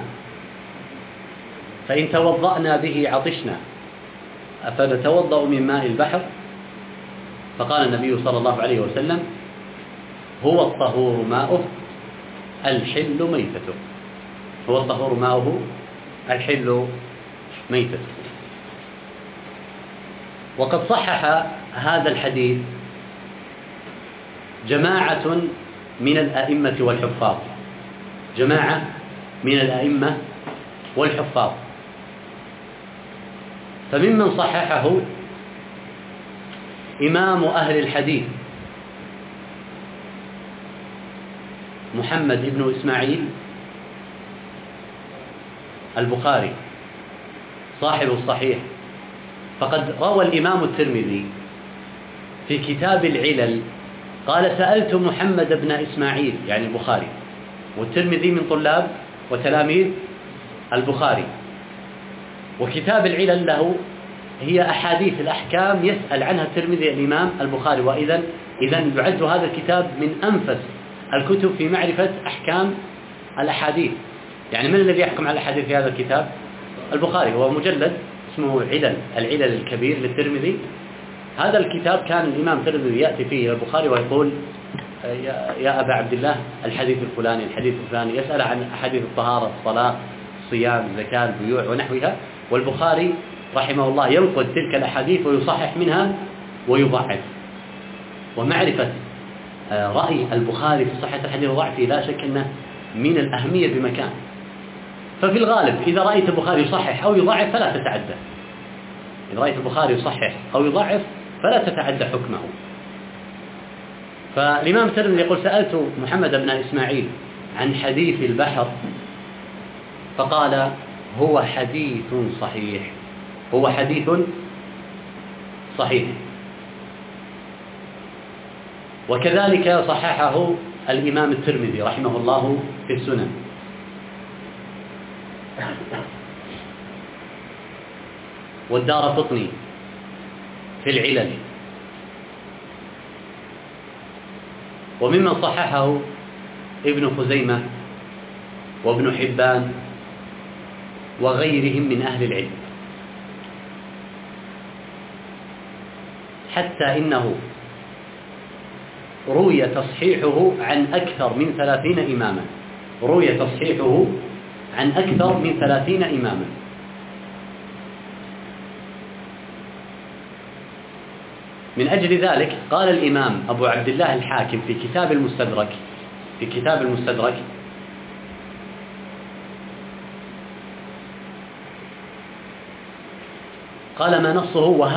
فإن توضأنا به عطشنا أفنتوضأ من ماء البحر؟ فقال النبي صلى الله عليه وسلم هو الطهور ماؤه الحل ميتته. هو الطهور ماؤه الحل ميتته. وقد صحح هذا الحديث جماعة من الأئمة والحفاظ، جماعة من الأئمة والحفاظ. فممن صححه إمام أهل الحديث محمد بن إسماعيل البخاري صاحب الصحيح، فقد روى الإمام الترمذي في كتاب العلل قال سألت محمد بن إسماعيل يعني البخاري، والترمذي من طلاب وتلاميذ البخاري، وكتاب العلل له هي أحاديث الأحكام يسأل عنها الترمذي الإمام البخاري. وإذا يعد هذا الكتاب من أنفس الكتب في معرفة أحكام الأحاديث. يعني من الذي يحكم على الأحاديث في هذا الكتاب؟ البخاري. هو مجلد اسمه العلل الكبير للترمذي. هذا الكتاب كان الإمام الترمذي يأتي فيه إلى البخاري ويقول يا أبا عبد الله الحديث الفلاني الحديث الفلاني، يسأل عن أحاديث الطهارة الصلاة الصيام الزكاة البيوع ونحوها، والبخاري رحمه الله ينقد تلك الأحاديث ويصحح منها ويضعف. ومعرفة رأي البخاري في صحة الحديث وضعفه لا شك أنه من الأهمية بمكان. ففي الغالب إذا رأيت البخاري يصحح أو يضعف فلا تتعدى، إذا رأيت البخاري يصحح أو يضعف فلا تتعدى حكمه. فالإمام الترمذي يقول سألت محمد بن إسماعيل عن حديث البحر فقال هو حديث صحيح، هو حديث صحيح. وكذلك صححه الإمام الترمذي رحمه الله في السنن. والدارقطني في العلل. وممن صححه ابن خزيمة وابن حبان وغيرهم من أهل العلم، حتى إنه روي تصحيحه عن أكثر من 30 إماما، روي تصحيحه عن أكثر من 30 إماما. من أجل ذلك قال الإمام أبو عبد الله الحاكم في كتاب المستدرك قال ما نصه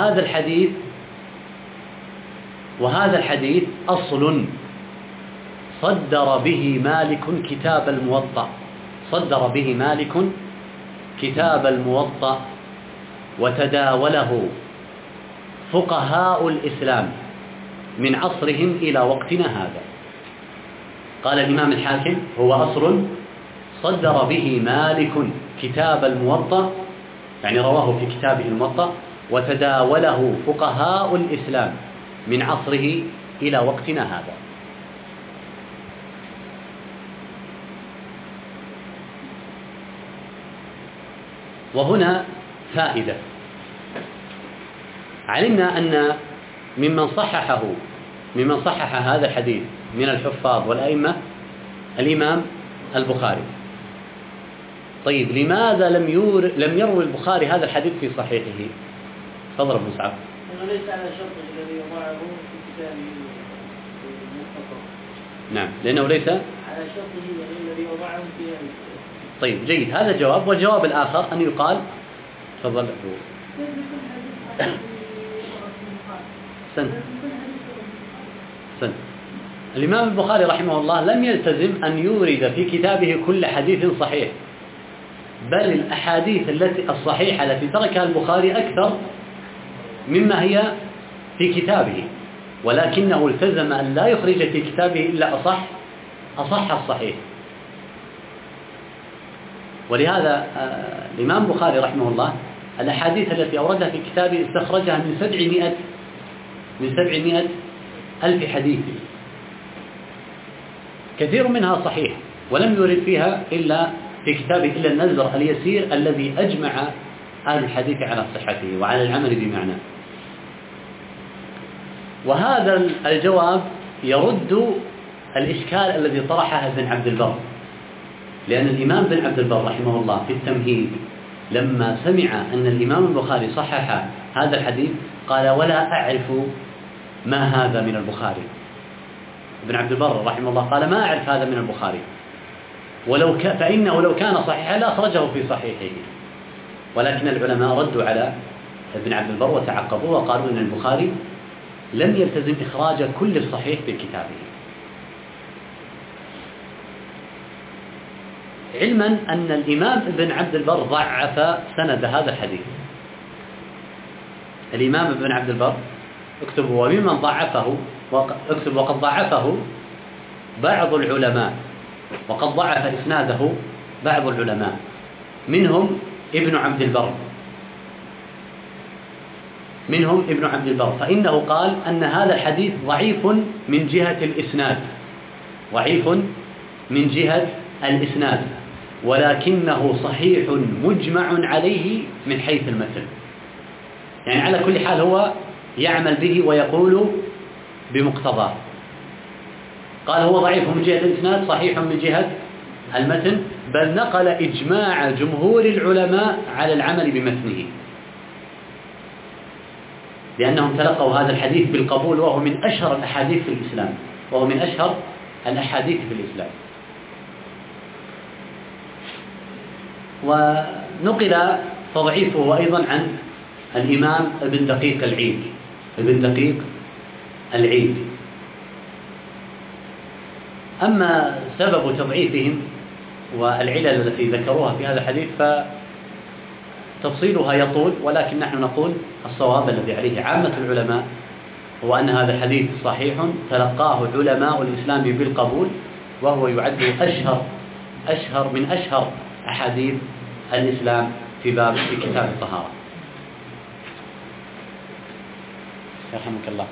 وهذا الحديث أصل صدر به مالك كتاب الموطأ وتداوله فقهاء الإسلام من عصرهم إلى وقتنا هذا. قال الإمام الحاكم هو أصل صدر به مالك كتاب الموطأ، يعني رواه في كتابه الموطأ، وتداوله فقهاء الإسلام من عصره إلى وقتنا هذا. وهنا فائدة. علمنا أن ممن صحح هذا الحديث من الحفاظ والأئمة الإمام البخاري. طيب لماذا لم يروي البخاري هذا الحديث في صحيحه؟ تفضل ابو مسعود. لأنه ليس على شرطه الذي وضعه في كتابه المختصر. نعم، لأنه ليس على شرطه الذي وضعه في هذا. طيب جيد، هذا جواب. والجواب الآخر أن يقال تفضل أبو سن الإمام البخاري رحمه الله لم يلتزم أن يورد في كتابه كل حديث صحيح، بل الأحاديث الصحيحة التي تركها البخاري أكثر مما هي في كتابه، ولكنه التزم أن لا يخرج في كتابه إلا أصح الصحيح. ولهذا الإمام البخاري رحمه الله الأحاديث التي أوردها في كتابه استخرجها من 700 ألف حديث، كثير منها صحيح، ولم يورد فيها إلا في كتابه إلا النذر اليسير الذي أجمع أهل الحديث على صحته وعلى العمل بمعناه. وهذا الجواب يرد الإشكال الذي طرحه ابن عبد البر، لأن الإمام ابن عبد البر رحمه الله في التمهيد لما سمع أن الإمام البخاري صحح هذا الحديث قال: ولا أعرف ما هذا من البخاري. ابن عبد البر رحمه الله قال: ما أعرف هذا من البخاري، فإنه لو كان صحيحا لأخرجه في صحيحه. ولكن العلماء ردوا على ابن عبد البر وتعقبوا وقالوا أن البخاري لم يلتزم إخراج كل الصحيح في كتابه، علما أن الإمام ابن عبد البر ضعف سند هذا الحديث. الإمام ابن عبد البر اكتبوا وممن ضعفه اكتب وقد ضعفه بعض العلماء، وقد ضعف إسناده بعض العلماء، منهم ابن عبد البر، فإنه قال أن هذا الحديث ضعيف من جهة الإسناد، ولكنه صحيح مجمع عليه من حيث المتن. يعني على كل حال هو يعمل به ويقول بمقتضاه. قال هو ضعيف من جهة الإسناد، صحيح من جهة المتن، بل نقل إجماع جمهور العلماء على العمل بمتنه، لأنهم تلقوا هذا الحديث بالقبول، وهو من أشهر الأحاديث في الإسلام. ونقل تضعيفه أيضا عن الإمام ابن دقيق العيد. أما سبب تضعيفهم والعلل التي ذكروها في هذا الحديث فتفصيلها يطول، ولكن نحن نقول الصواب الذي عليه عامة العلماء هو أن هذا الحديث صحيح تلقاه علماء الإسلام بالقبول، وهو يعد من أشهر أحاديث الإسلام في كتاب الطهارة. يرحمك الله.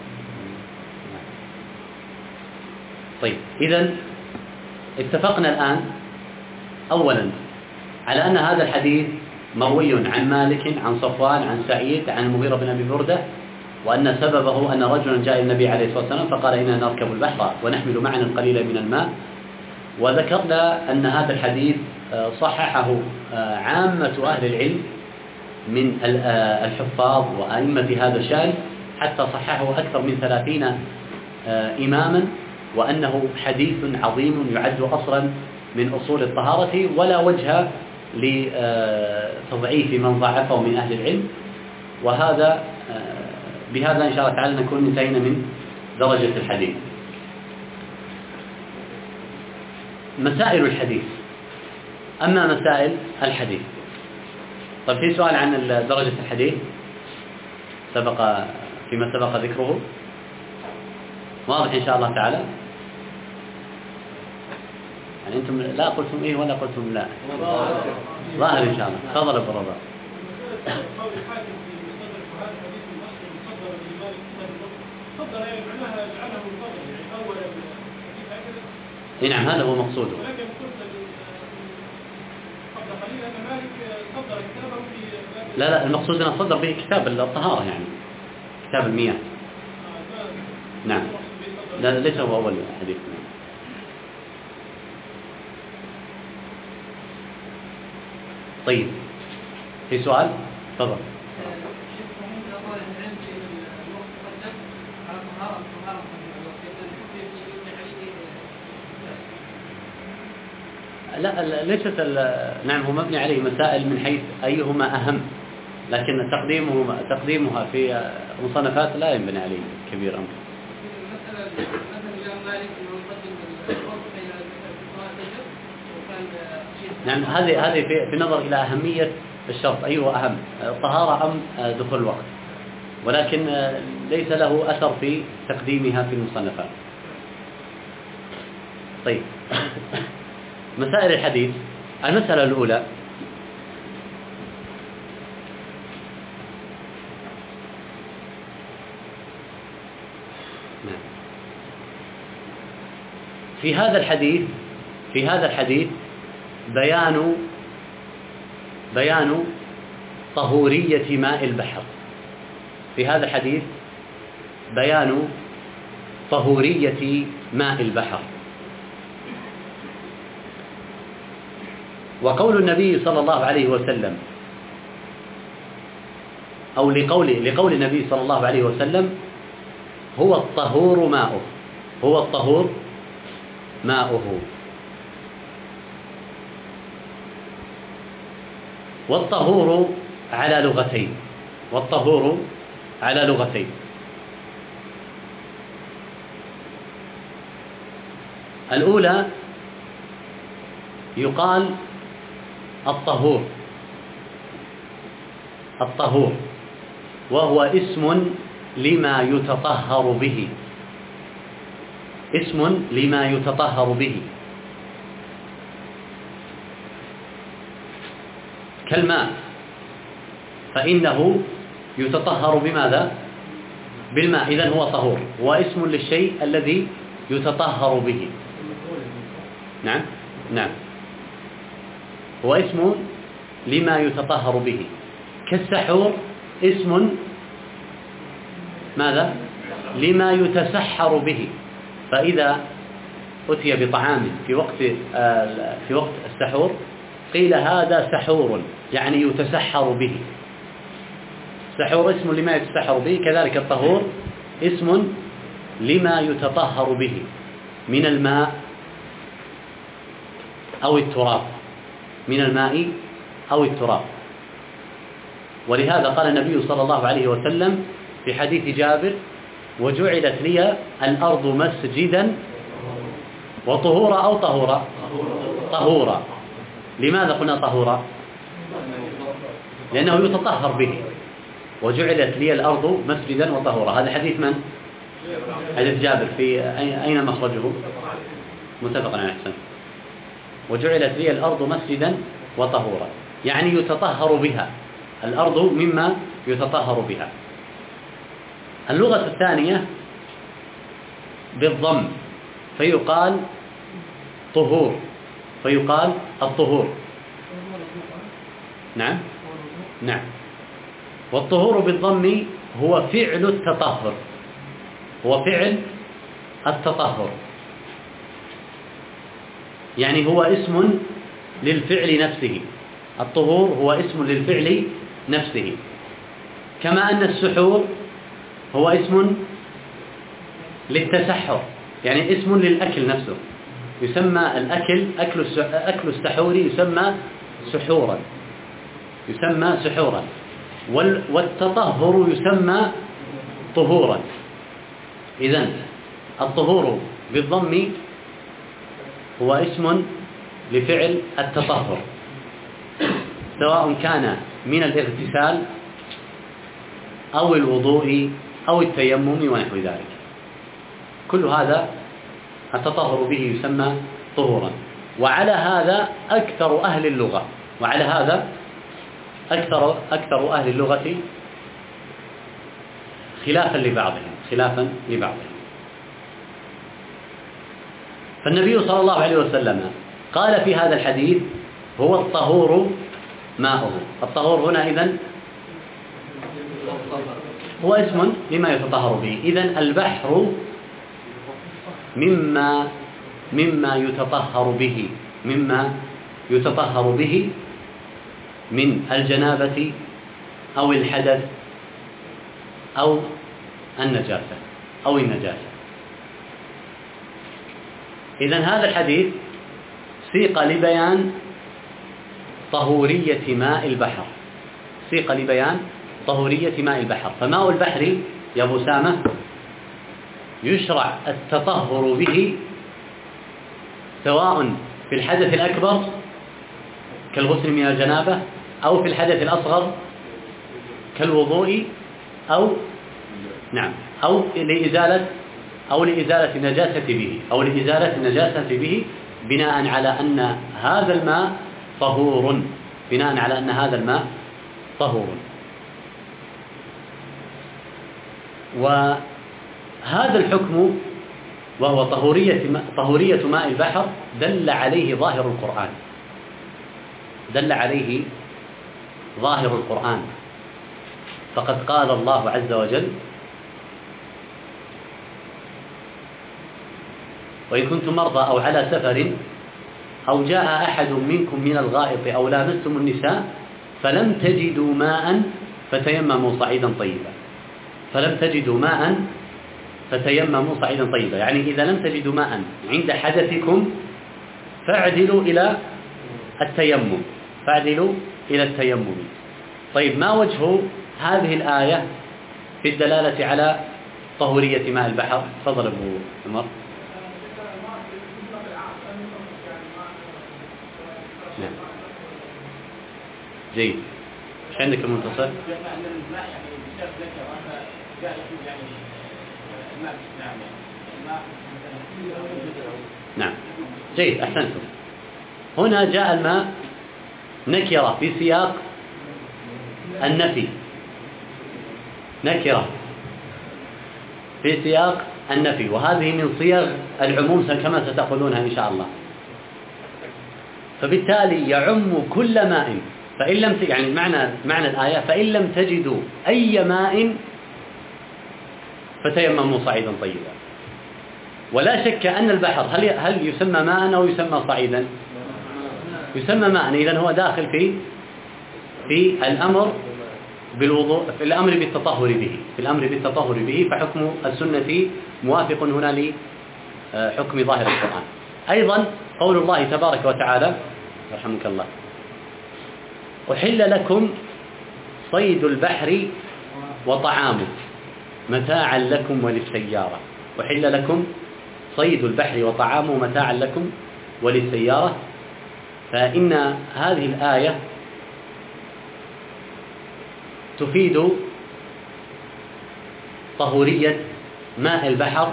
طيب، إذن اتفقنا الآن أولا على أن هذا الحديث مروي عن مالك عن صفوان عن سعيد عن المغيرة بن أبي بردة، وأن سببه أن رجلا جاء النبي عليه الصلاة والسلام فقال: إننا نركب البحر ونحمل معنا القليل من الماء. وذكرنا أن هذا الحديث صححه عامة أهل العلم من الحفاظ وأئمة هذا الشأن، حتى صححه أكثر من 30 إماما، وأنه حديث عظيم يعد أصلا من أصول الطهارة، ولا وجه لتضعيف من ضعفه من أهل العلم. وهذا بهذا إن شاء الله تعالى نكون انتهينا من درجة الحديث. مسائل الحديث. أما مسائل الحديث، طيب في سؤال عن درجة الحديث فيما سبق ذكره، واضح إن شاء الله تعالى؟ يعني أنتم لا قلتم إيه ولا قلتم لا، ظاهر إن شاء الله. تفضل أبو رضا. نعم، هذا هو مقصوده. لا المقصود أنه صدر به كتاب الطهارة، يعني كتاب المياه. نعم، لا ليس هو أول حديث. طيب، في سؤال؟ تفضل. لا ليست نعم، هو مبني عليه مسائل من حيث أيهما أهم، لكن تقديمها في مصنفات لا ينبني عليه كبير أمر. مالك انه يقدم الوقت بين صلاه الفجر وكان شيء. نعم، هذه في نظر إلى أهمية الشرط، أيوه أهم، طهارة أم دخول الوقت، ولكن ليس له أثر في تقديمها في المصنفات. طيب مسائل الحديث. المسألة الأولى: في هذا الحديث بيان طهورية ماء البحر. في هذا الحديث بيان طهورية ماء البحر. وقول النبي صلى الله عليه وسلم، أو لقول النبي صلى الله عليه وسلم: هو الطهور ماؤه، هو الطهور ماؤه. والطهور على لغتين، والطهور على لغتين. الأولى يقال الطهور وهو اسم لما يتطهر به، اسم لما يتطهر به، كالماء، فإنه يتطهر بماذا؟ بالماء، إذن هو طهور، هو اسم للشيء الذي يتطهر به. نعم هو اسم لما يتطهر به، كالسحور اسم ماذا؟ لما يتسحر به. فإذا أتي بطعام في وقت السحور قيل هذا سحور، يعني يتسحر به. السحور اسم لما يتسحر به، كذلك الطهور اسم لما يتطهر به من الماء أو التراب، من الماء أو التراب. ولهذا قال النبي صلى الله عليه وسلم في حديث جابر: وجعلت لي الأرض مسجدا وطهورا، أو طهورا؟ طهورا. لماذا قلنا طهورا؟ لأنه يتطهر به. وجعلت لي الأرض مسجدا وطهورا، هذا حديث من؟ حديث جابر. في أين مخرجه؟ متفق عليه. أحسن. وجعلت لي الأرض مسجدا وطهورا، يعني يتطهر بها، الأرض مما يتطهر بها. اللغة الثانية بالضم، فيقال طهور، فيقال الطهور. نعم. والطهور بالضم هو فعل التطهر، هو فعل التطهر، يعني هو اسم للفعل نفسه. الطهور هو اسم للفعل نفسه، كما أن السحور هو اسم للتسحر، يعني اسم للأكل نفسه. يسمى الأكل أكل السحور يسمى سحورا، والتطهر يسمى طهورا. إذن الطهور بالضم هو اسم لفعل التطهر، سواء كان من الاغتسال أو الوضوء أو التيمم ونحو ذلك، كل هذا التطهر به يسمى طهورا. وعلى هذا أكثر أهل اللغة، وعلى هذا أكثر أهل اللغة خلافا لبعضهم. فالنبي صلى الله عليه وسلم قال في هذا الحديث: هو الطهور ماؤه. الطهور هنا إذن هو اسم لما يتطهر به. إذن البحر مما يتطهر به من الجنابة أو الحدث أو النجاسة. إذن هذا الحديث سيق لبيان طهورية ماء البحر، فماء البحر يا أبو سامة يشرع التطهر به سواء في الحدث الأكبر كالغسل من الجنابة أو في الحدث الأصغر كالوضوء أو لإزالة النجاسة به بناء على أن هذا الماء طهور وهذا الحكم وهو طهورية ماء البحر دل عليه ظاهر القرآن فقد قال الله عز وجل وإن كنتم مرضى أو على سفر أو جاء أحد منكم من الغائط أو لامستم النساء فلم تجدوا ماء فتيمموا صعيدا طيبا يعني إذا لم تجدوا ماء عند حدثكم فاعدلوا إلى التيمم طيب ما وجه هذه الآية في الدلالة على طهورية ماء البحر؟ تفضل أبو عمر. نعم جيد. ايش عندك المنتصر؟ نعم جيد أحسنتم. هنا جاء الماء نكرة في سياق النفي وهذه من صيغ العموم كما ستأخذونها إن شاء الله. فبالتالي يعم كل ماء فإن لم يعني معنى الآية فإن لم تجدوا أي ماء فتيمموا صعيدا طيبا. ولا شك أن البحر هل يسمى ماء أو يسمى صعيدا؟ يسمى ماء. إذن هو داخل في الأمر بالوضوء، في الأمر بالتطهر به فحكم السنة موافق هنا لحكم ظاهر القرآن. أيضا قول الله تبارك وتعالى رحمك الله أحل لكم صيد البحر وطعامه متاعا لكم وللسيارة. أحل لكم صيد البحر وطعامه متاعا لكم وللسيارة. فإن هذه الآية تفيد طهورية ماء البحر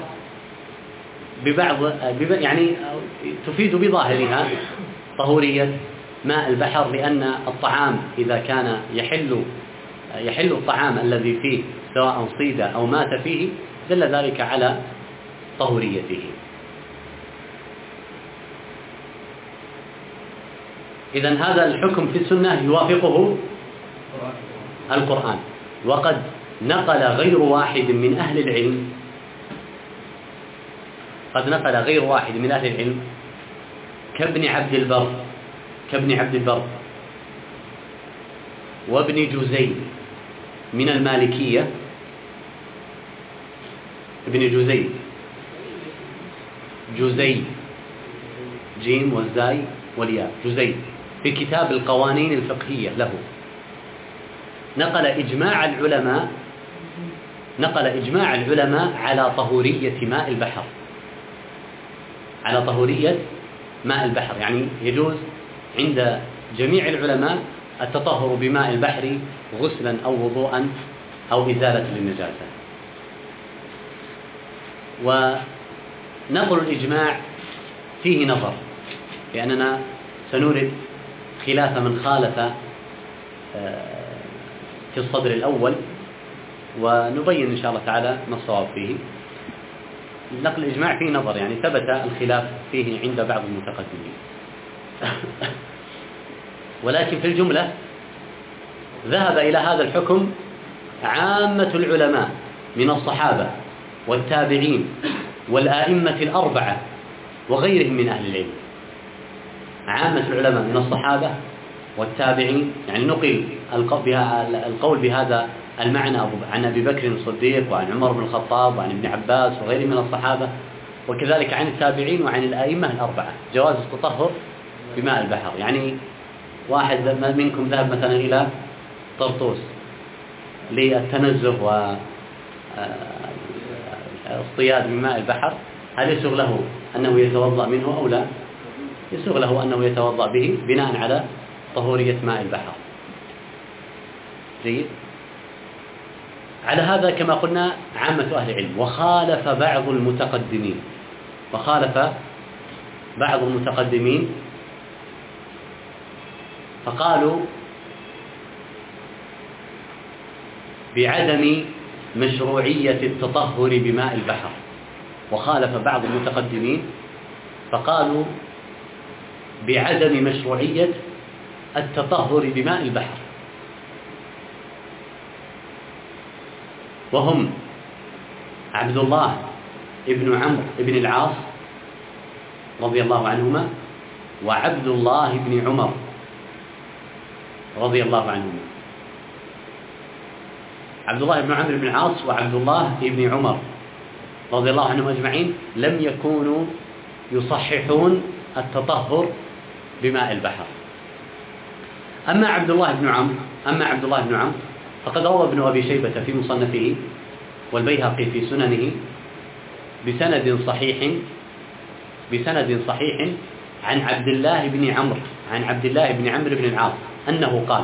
يعني تفيد بظاهرها طهورية ماء البحر لأن الطعام إذا كان يحل الطعام الذي فيه سواء صيد أو مات فيه دل ذلك على طهوريته. إذن هذا الحكم في السنة يوافقه القرآن. وقد نقل غير واحد من أهل العلم كابن عبد البر وابن جزي من المالكية. ابن جزي جيم والزاي والياء جزي في كتاب القوانين الفقهية له نقل إجماع العلماء على طهورية ماء البحر يعني يجوز عند جميع العلماء التطهر بماء البحر غسلا أو وضوءا أو إزالة للنجاسة. ونقل الإجماع فيه نظر لأننا سنورد خلاف من خالف في الصدر الأول ونبين إن شاء الله تعالى ما الصواب فيه. نقل الإجماع فيه نظر يعني ثبت الخلاف فيه عند بعض المتقدمين ولكن في الجملة ذهب إلى هذا الحكم عامة العلماء من الصحابة والتابعين والآئمة الأربعة وغيرهم من أهل العلم. عامة العلماء من الصحابة والتابعين يعني نقل القول بهذا المعنى عن أبي بكر الصديق وعن عمر بن الخطاب وعن ابن عباس وغيرهم من الصحابة وكذلك عن التابعين وعن الآئمة الأربعة جواز التطهر بماء البحر. يعني واحد منكم ذهب مثلا إلى طرطوس للتنزه اصطياد من ماء البحر، هل يسوغ له أنه يتوضأ منه أو لا؟ يسوغ له أنه يتوضأ به بناء على طهورية ماء البحر. جيد. على هذا كما قلنا عامة أهل العلم، وخالف بعض المتقدمين فقالوا بعدم مشروعية التطهر بماء البحر، وخالف بعض المتقدمين فقالوا بعدم مشروعية التطهر بماء البحر، وهم عبد الله ابن عمرو بن العاص رضي الله عنهما، وعبد الله بن عمر رضي الله عنهما. عبد الله بن عمرو بن العاص وعبد الله بن عمر رضي الله عنهم أجمعين لم يكونوا يصححون التطهر بماء البحر. أما عبد الله بن عمرو فقد روى ابن أبي شيبة في مصنفه والبيهقي في سننه بسند صحيح عن عبد الله بن عمرو بن العاص أنه قال،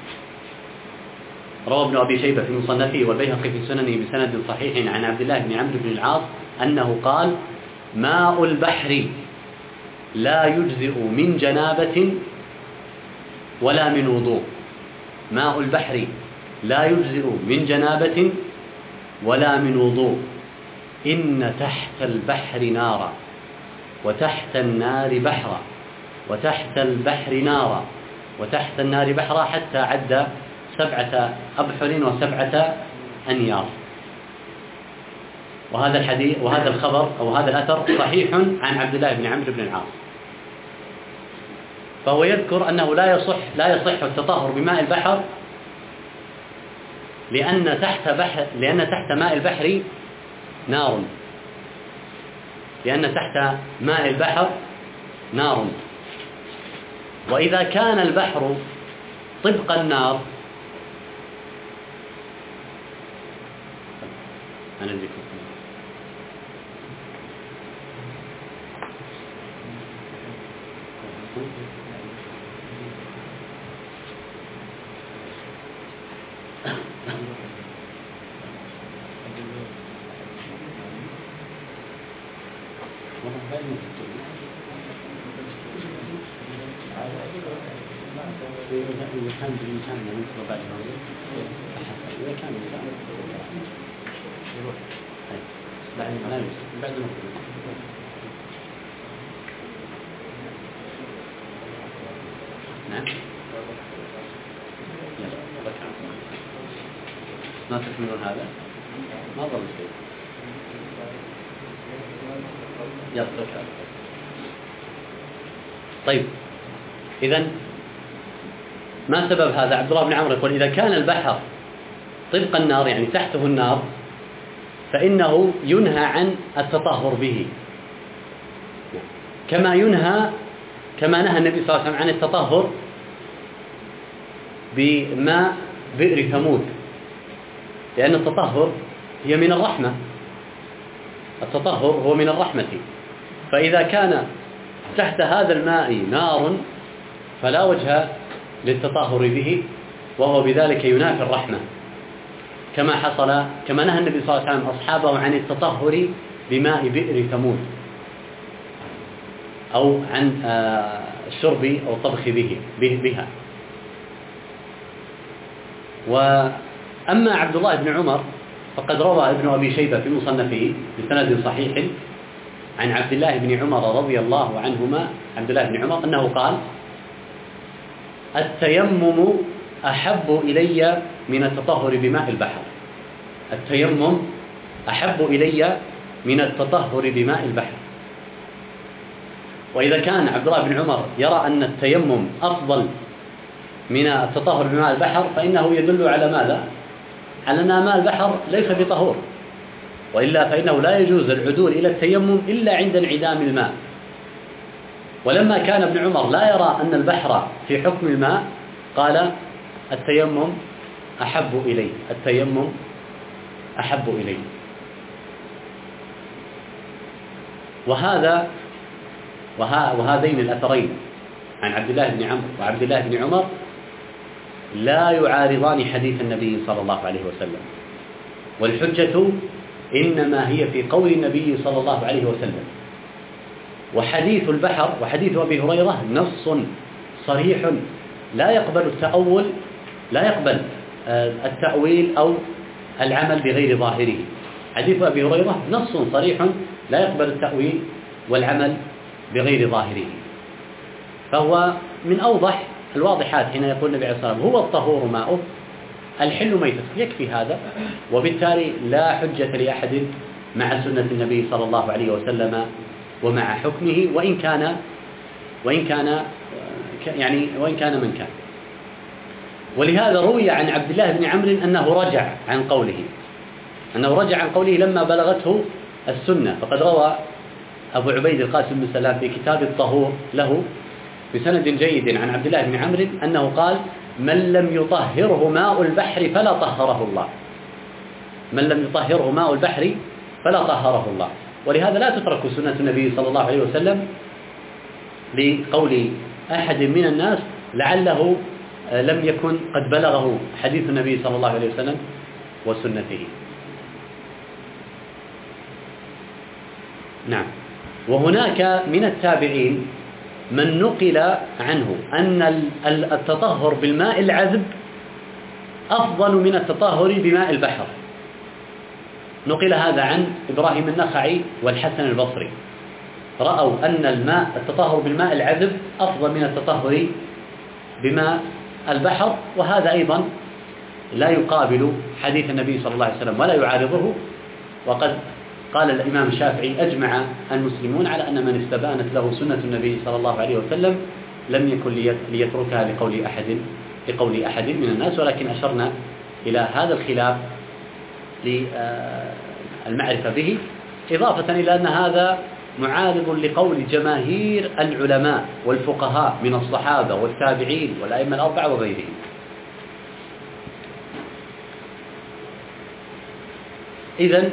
روى ابن أبي شيبة في مصنفه والبيهقي في سننه بسند صحيح عن عبد الله بن عمرو بن العاص أنه قال: ماء البحر لا يجزئ من جنابة ولا من وضوء. ماء البحر لا يجزئ من جنابة ولا من وضوء، إن تحت البحر نارا وتحت النار بحرا وتحت البحر نارا وتحت النار بحرا، حتى عد 7 أبحر و7 أنيار. وهذا الحديث وهذا الخبر أو هذا الأثر صحيح عن عبد الله بن عمرو بن العاص. فهو يذكر أنه لا يصح التطهر بماء البحر لأن تحت ماء البحر نار، وإذا كان البحر طبق النار ما تكملون هذا؟ ما ضل شيء. يلا. طيب، إذن ما سبب هذا؟ عبد الله بن عمرو يقول: إذا كان البحر طبق النار، يعني تحته النار، فإنه ينهى عن التطهر به، كما نهى النبي صلى الله عليه وسلم عن التطهر بماء بئر ثمود، لأن التطهر هي من الرحمة، التطهر هو من الرحمة. فإذا كان تحت هذا الماء نار فلا وجه للتطهر به، وهو بذلك ينافي الرحمة، كما نهى النبي صلى الله عليه وسلم أصحابه عن التطهر بماء بئر ثمود، أو عن الشرب أو الطبخ بها. وأما عبد الله بن عمر فقد روى ابن أبي شيبة في مصنفه بسند صحيح عن عبد الله بن عمر رضي الله عنهما، عبد الله بن عمر أنه قال: التيمم أحب إلي من التطهر بماء البحر. التيمم أحب إلي من التطهر بماء البحر. وإذا كان عبد الله بن عمر يرى أن التيمم أفضل من التطهر بماء البحر، فإنه يدل على ماذا؟ على أن ماء البحر ليس بطهور، وإلا فإنه لا يجوز العدول إلى التيمم إلا عند انعدام الماء. ولما كان ابن عمر لا يرى أن البحر في حكم الماء، قال: التيمم أحب إلي. وهذين الأثرين عن عبد الله بن عمرو وعبد الله بن عمر لا يعارضان حديث النبي صلى الله عليه وسلم، والحجة إنما هي في قول النبي صلى الله عليه وسلم. وحديث البحر وحديث أبي هريرة نص صريح لا يقبل التأويل أو العمل بغير ظاهره. حديث أبي هريرة نص صريح لا يقبل التأويل والعمل بغير ظاهره، فهو من أوضح الواضحات حين يقول النبي عليه الصلاة والسلام هو الطهور ماؤه الحل ميتته، يكفي هذا، وبالتالي لا حجة لأحد مع سنة النبي صلى الله عليه وسلم ومع حكمه وإن كان من كان. ولهذا روي عن عبد الله بن عمرو أنه رجع عن قوله لما بلغته السنة، فقد روى أبو عبيد القاسم بن سلام في كتاب الطهور له بسند جيد عن عبد الله بن عمرو أنه قال من لم يطهره ماء البحر فلا طهره الله، من لم يطهره ماء البحر فلا طهره الله. ولهذا لا تترك سنة النبي صلى الله عليه وسلم لقول أحد من الناس لعله لم يكن قد بلغه حديث النبي صلى الله عليه وسلم وسنته. نعم. وهناك من التابعين من نقل عنه أن التطهر بالماء العذب أفضل من التطهر بماء البحر. نقل هذا عن إبراهيم النخعي والحسن البصري، رأوا أن التطهر بالماء العذب أفضل من التطهر بماء البحر، وهذا أيضا لا يقابل حديث النبي صلى الله عليه وسلم ولا يعارضه. وقد قال الإمام الشافعي أجمع المسلمون على أن من استبانت له سنة النبي صلى الله عليه وسلم لم يكن ليتركها لقول أحد من الناس، ولكن أشرنا إلى هذا الخلاف للمعرفة به، إضافة إلى أن هذا معارض لقول جماهير العلماء والفقهاء من الصحابة والتابعين والأئمة الأربعة وغيرهم. إذن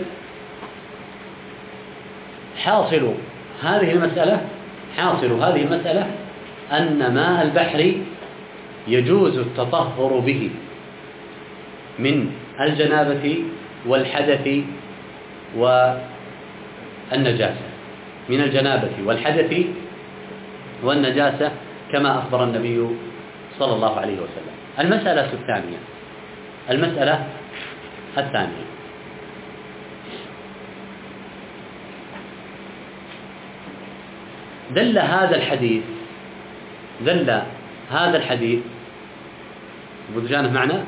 حاصل هذه المسألة أن ماء البحر يجوز التطهر به من الجنابة والحدث والنجاسة كما أخبر النبي صلى الله عليه وسلم. المسألة الثانية دل هذا الحديث أبو دجانة معنا؟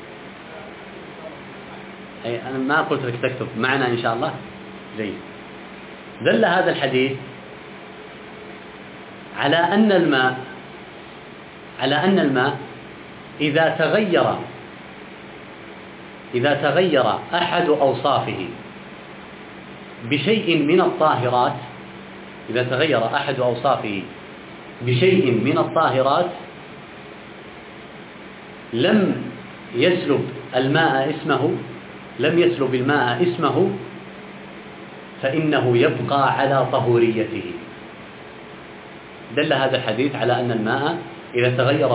أنا ما قلت لك تكتب معنا إن شاء الله. جيد. دل هذا الحديث على أن الماء إذا تغير أحد أوصافه بشيء من الطاهرات لم يسلب الماء اسمه فإنه يبقى على طهوريته. دل هذا الحديث على أن الماء إذا تغير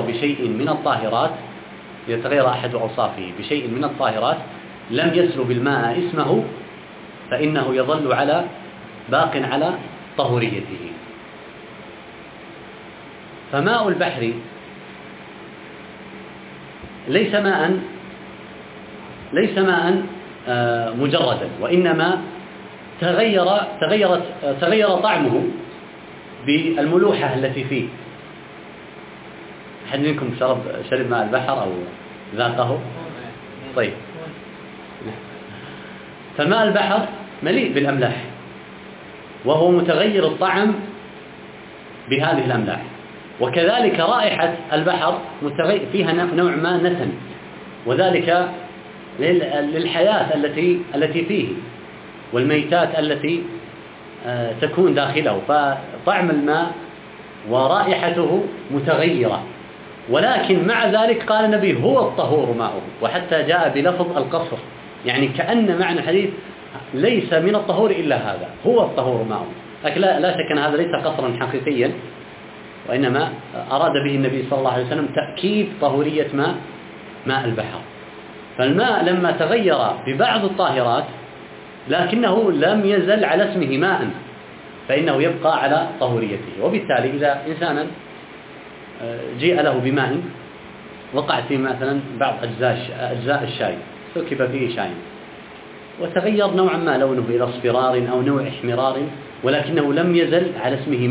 أحد أوصافه بشيء من الطاهرات لم يسلب الماء اسمه فإنه يظل باق على طهوريته. فماء البحر ليس ماء مجردا، وإنما تغير طعمه بالملوحة التي فيه. أحد منكم شرب ماء البحر أو ذاقه؟ طيب. فماء البحر مليء بالأملاح، وهو متغير الطعم بهذه الأملاح، وكذلك رائحة البحر فيها نوع ما نتن، وذلك للحياة التي فيه والميتات التي تكون داخله، فطعم الماء ورائحته متغيرة. ولكن مع ذلك قال النبي هو الطهور ماؤه، وحتى جاء بلفظ القصر، يعني كأن معنى الحديث ليس من الطهور إلا هذا، هو الطهور ماؤه. لكن لا شك أن هذا ليس قصرا حقيقيا، وإنما أراد به النبي صلى الله عليه وسلم تأكيد طهورية ماء البحر. فالماء لما تغير ببعض الطاهرات لكنه لم يزل على اسمه ماء، فإنه يبقى على طهوريته. وبالتالي إذا إنسانا جيء له بماء وقع فيه مثلا بعض أجزاء الشاي، سكب فيه شاي وتغير نوعا ما لونه إلى اصفرار أو نوع احمرار، ولكنه لم يزل على اسمه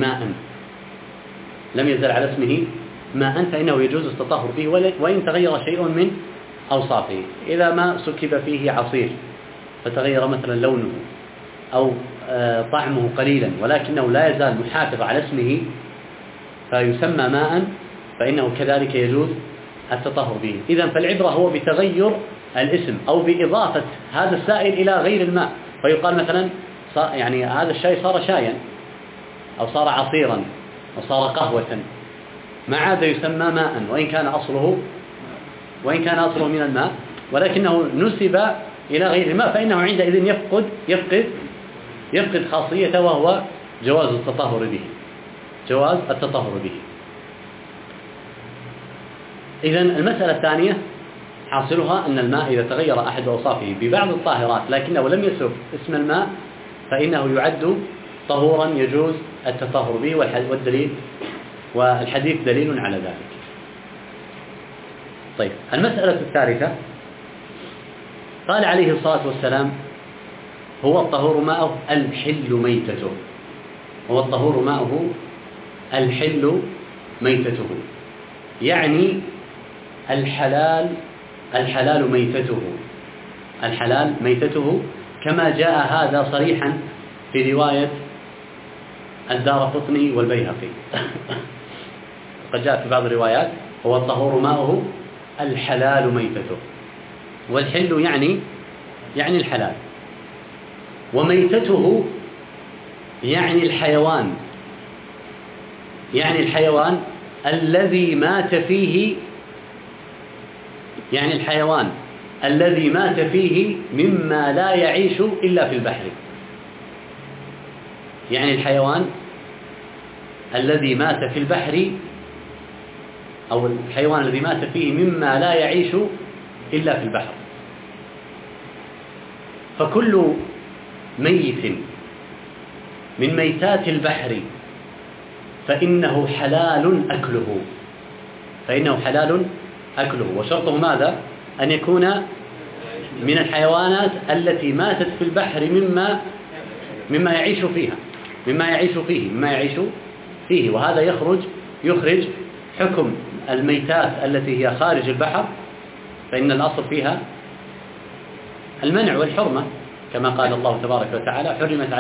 ماء، فإنه يجوز التطهر به وإن تغير شيء من أوصافه. إذا ما سكب فيه عصير فتغير مثلا لونه أو طعمه قليلا ولكنه لا يزال محافظ على اسمه فيسمى ماء، فإنه كذلك يجوز التطهر به. إذن فالعبرة هو بتغير الاسم أو بإضافة هذا السائل إلى غير الماء، فيقال مثلا يعني هذا الشاي صار شايا أو صار عصيرا أو صار قهوة، ما عاد يسمى ماء وإن كان أصله من الماء، ولكنه نسب إلى غير الماء، فإنه عندئذ يفقد خاصيته، وهو جواز التطهر به. إذن المسألة الثانية حاصلها أن الماء إذا تغير أحد أوصافه ببعض الطاهرات لكنه لم يسب اسم الماء فإنه يعد طهورا يجوز التطهر به، والحديث دليل على ذلك. طيب، المسألة الثالثة قال عليه الصلاة والسلام: هو الطهور ماؤه الحل ميتته، يعني الحلال ميتته، كما جاء هذا صريحا في رواية الدارقطني والبيهقي. قد جاء في بعض الروايات: هو الطهور ماؤه الحلال ميتته، والحل يعني الحلال، وميتته يعني الحيوان الذي مات فيه مما لا يعيش إلا في البحر. يعني الحيوان الذي مات في البحر، أو الحيوان الذي مات فيه مما لا يعيش إلا في البحر. فكل ميت من ميتات البحر فإنه حلال أكله، وشرطه ماذا؟ أن يكون من الحيوانات التي ماتت في البحر مما يعيش فيه، وهذا يخرج حكم الميتات التي هي خارج البحر، فإن الأصل فيها المنع والحرمة، كما قال الله تبارك وتعالى: حرمت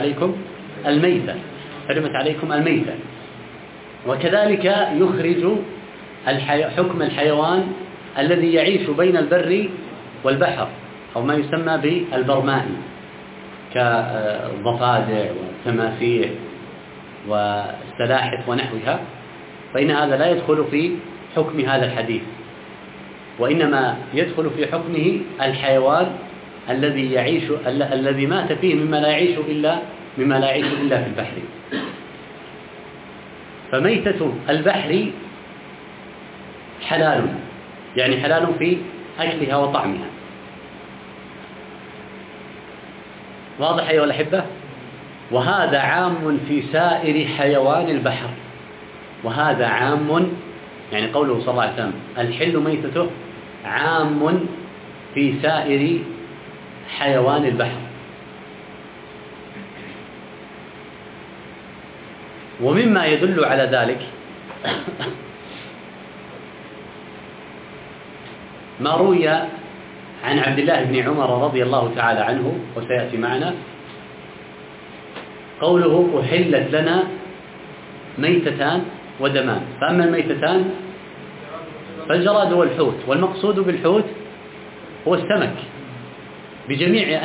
عليكم الميتة. وكذلك يخرج حكم الحيوان الذي يعيش بين البر والبحر، أو ما يسمى بالبرمائي، كالضفادع والتماسيح والسلاحف ونحوها، فإن هذا لا يدخل في حكم هذا الحديث، وإنما يدخل في حكمه الحيوان الذي مات فيه مما لا يعيش إلا في البحر. فميتة البحر حلال، يعني حلال في أكلها وطعمها. واضح أيها الأحبة؟ وهذا عام في سائر حيوان البحر، وهذا عام، يعني قوله صلى الله عليه وسلم الحل ميتته عام في سائر حيوان البحر. ومما يدل على ذلك ما روي عن عبد الله بن عمر رضي الله تعالى عنه، وسيأتي معنا، قوله: أحلت لنا ميتتان ودمان. فأما الميتتان فالجراد والحوت، والمقصود بالحوت هو السمك بجميع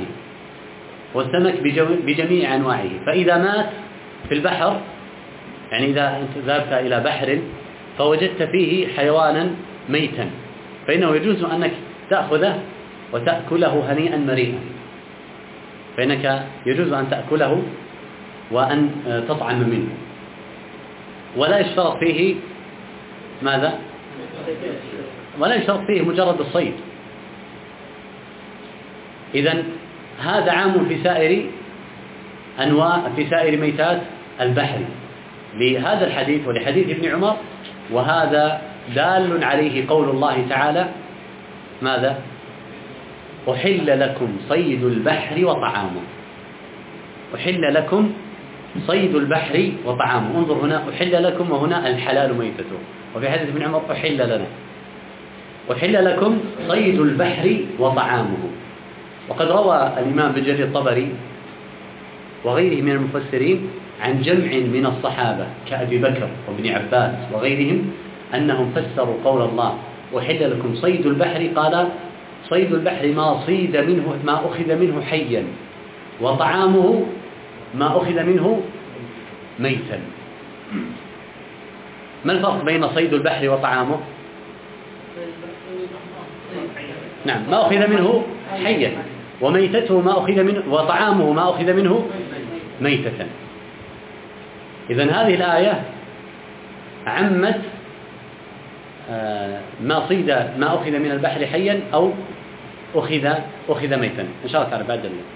أنواعه، فإذا مات في البحر، يعني إذا أنت ذهبت إلى بحر فوجدت فيه حيوانا ميتا، فإنه يجوز أنك تأخذه وتأكله هنيئا مريئا، فإنك يجوز أن تأكله وأن تطعم منه، ولا يشترط فيه ماذا؟ ولا يشترط فيه مجرد الصيد. إذن هذا عام في سائر ميتات البحر لهذا الحديث ولحديث ابن عمر، وهذا دال عليه قول الله تعالى ماذا؟ أحل لكم صيد البحر وطعامه. أحل لكم صيد البحر وطعامه. انظر هنا أحل لكم، وهنا الحلال ميتته. وفي حديث ابن عمر أحل لنا. أحل لكم صيد البحر وطعامه. وقد روى الإمام بن جرير الطبري وغيره من المفسرين عن جمع من الصحابة كأبي بكر وابن عباس وغيرهم أنهم فسروا قول الله أحل لكم صيد البحر، قال صيد البحر ما أخذ منه حيا، وطعامه ما أخذ منه ميتا. ما الفرق بين صيد البحر وطعامه؟ نعم، ما أخذ منه حيا، وميتته ما أخذ منه، وطعامه ما أخذ منه ميتة. إذن هذه الآية عمت ما أخذ من البحر حيا أو أخذ ميتا، إن شاء الله تعالى بعد الله.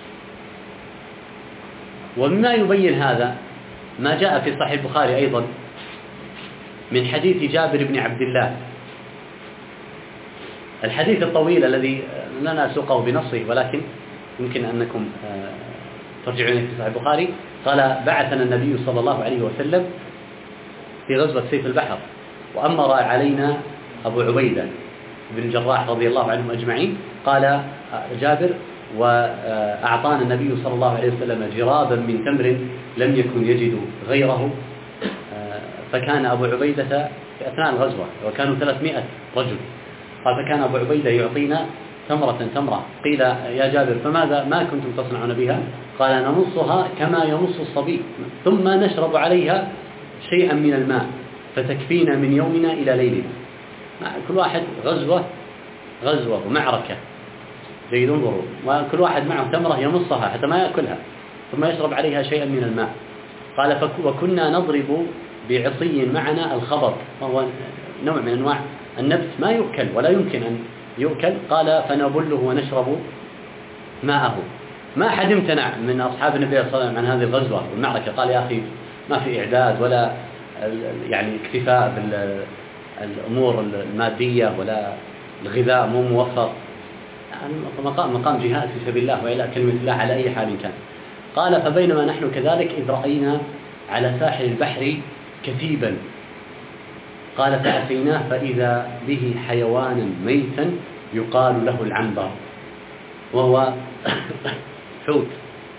ومما يبين هذا ما جاء في صحيح البخاري أيضا من حديث جابر بن عبد الله، الحديث الطويل الذي لا نسوقه بنصه، ولكن يمكن أنكم ترجعون في صحيح البخاري. قال بعثنا النبي صلى الله عليه وسلم في غزوة سيف البحر، وأمر علينا أبو عبيدة بن الجراح رضي الله عنهم أجمعين. قال جابر وأعطانا النبي صلى الله عليه وسلم جرابا من تمر لم يكن يجد غيره، فكان أبو عبيدة في أثناء الغزوة وكانوا 300 رجل، قال فكان أبو عبيدة يعطينا تمرة. قيل يا جابر فماذا ما كنتم تصنعون بها؟ قال نمصها كما يمص الصبي، ثم نشرب عليها شيئا من الماء فتكفينا من يومنا إلى ليلنا. كل واحد غزوة ومعركة، جيد انظروا، وكل واحد معه تمرة يمصها حتى ما يأكلها، ثم يشرب عليها شيئا من الماء. قال وكنا نضرب بعصي معنا الخبر، وهو نوع من أنواع النبت ما يؤكل ولا يمكن أن يؤكل. قال فنبله ونشرب ماءه. ما أحد امتنع من أصحاب النبي صلى الله عليه وسلم عن هذه الغزوة والمعركة، قال يا أخي ما في إعداد ولا يعني اكتفاء بالأمور المادية ولا الغذاء مو موفر، يعني مقام جهاد في سبيل الله وإلى كلمة الله على أي حال كان. قال فبينما نحن كذلك إذ رأينا على ساحل البحر كثيبا، قال فأتيناه فإذا به حيوانا ميتا يقال له العنبر، وهو حوت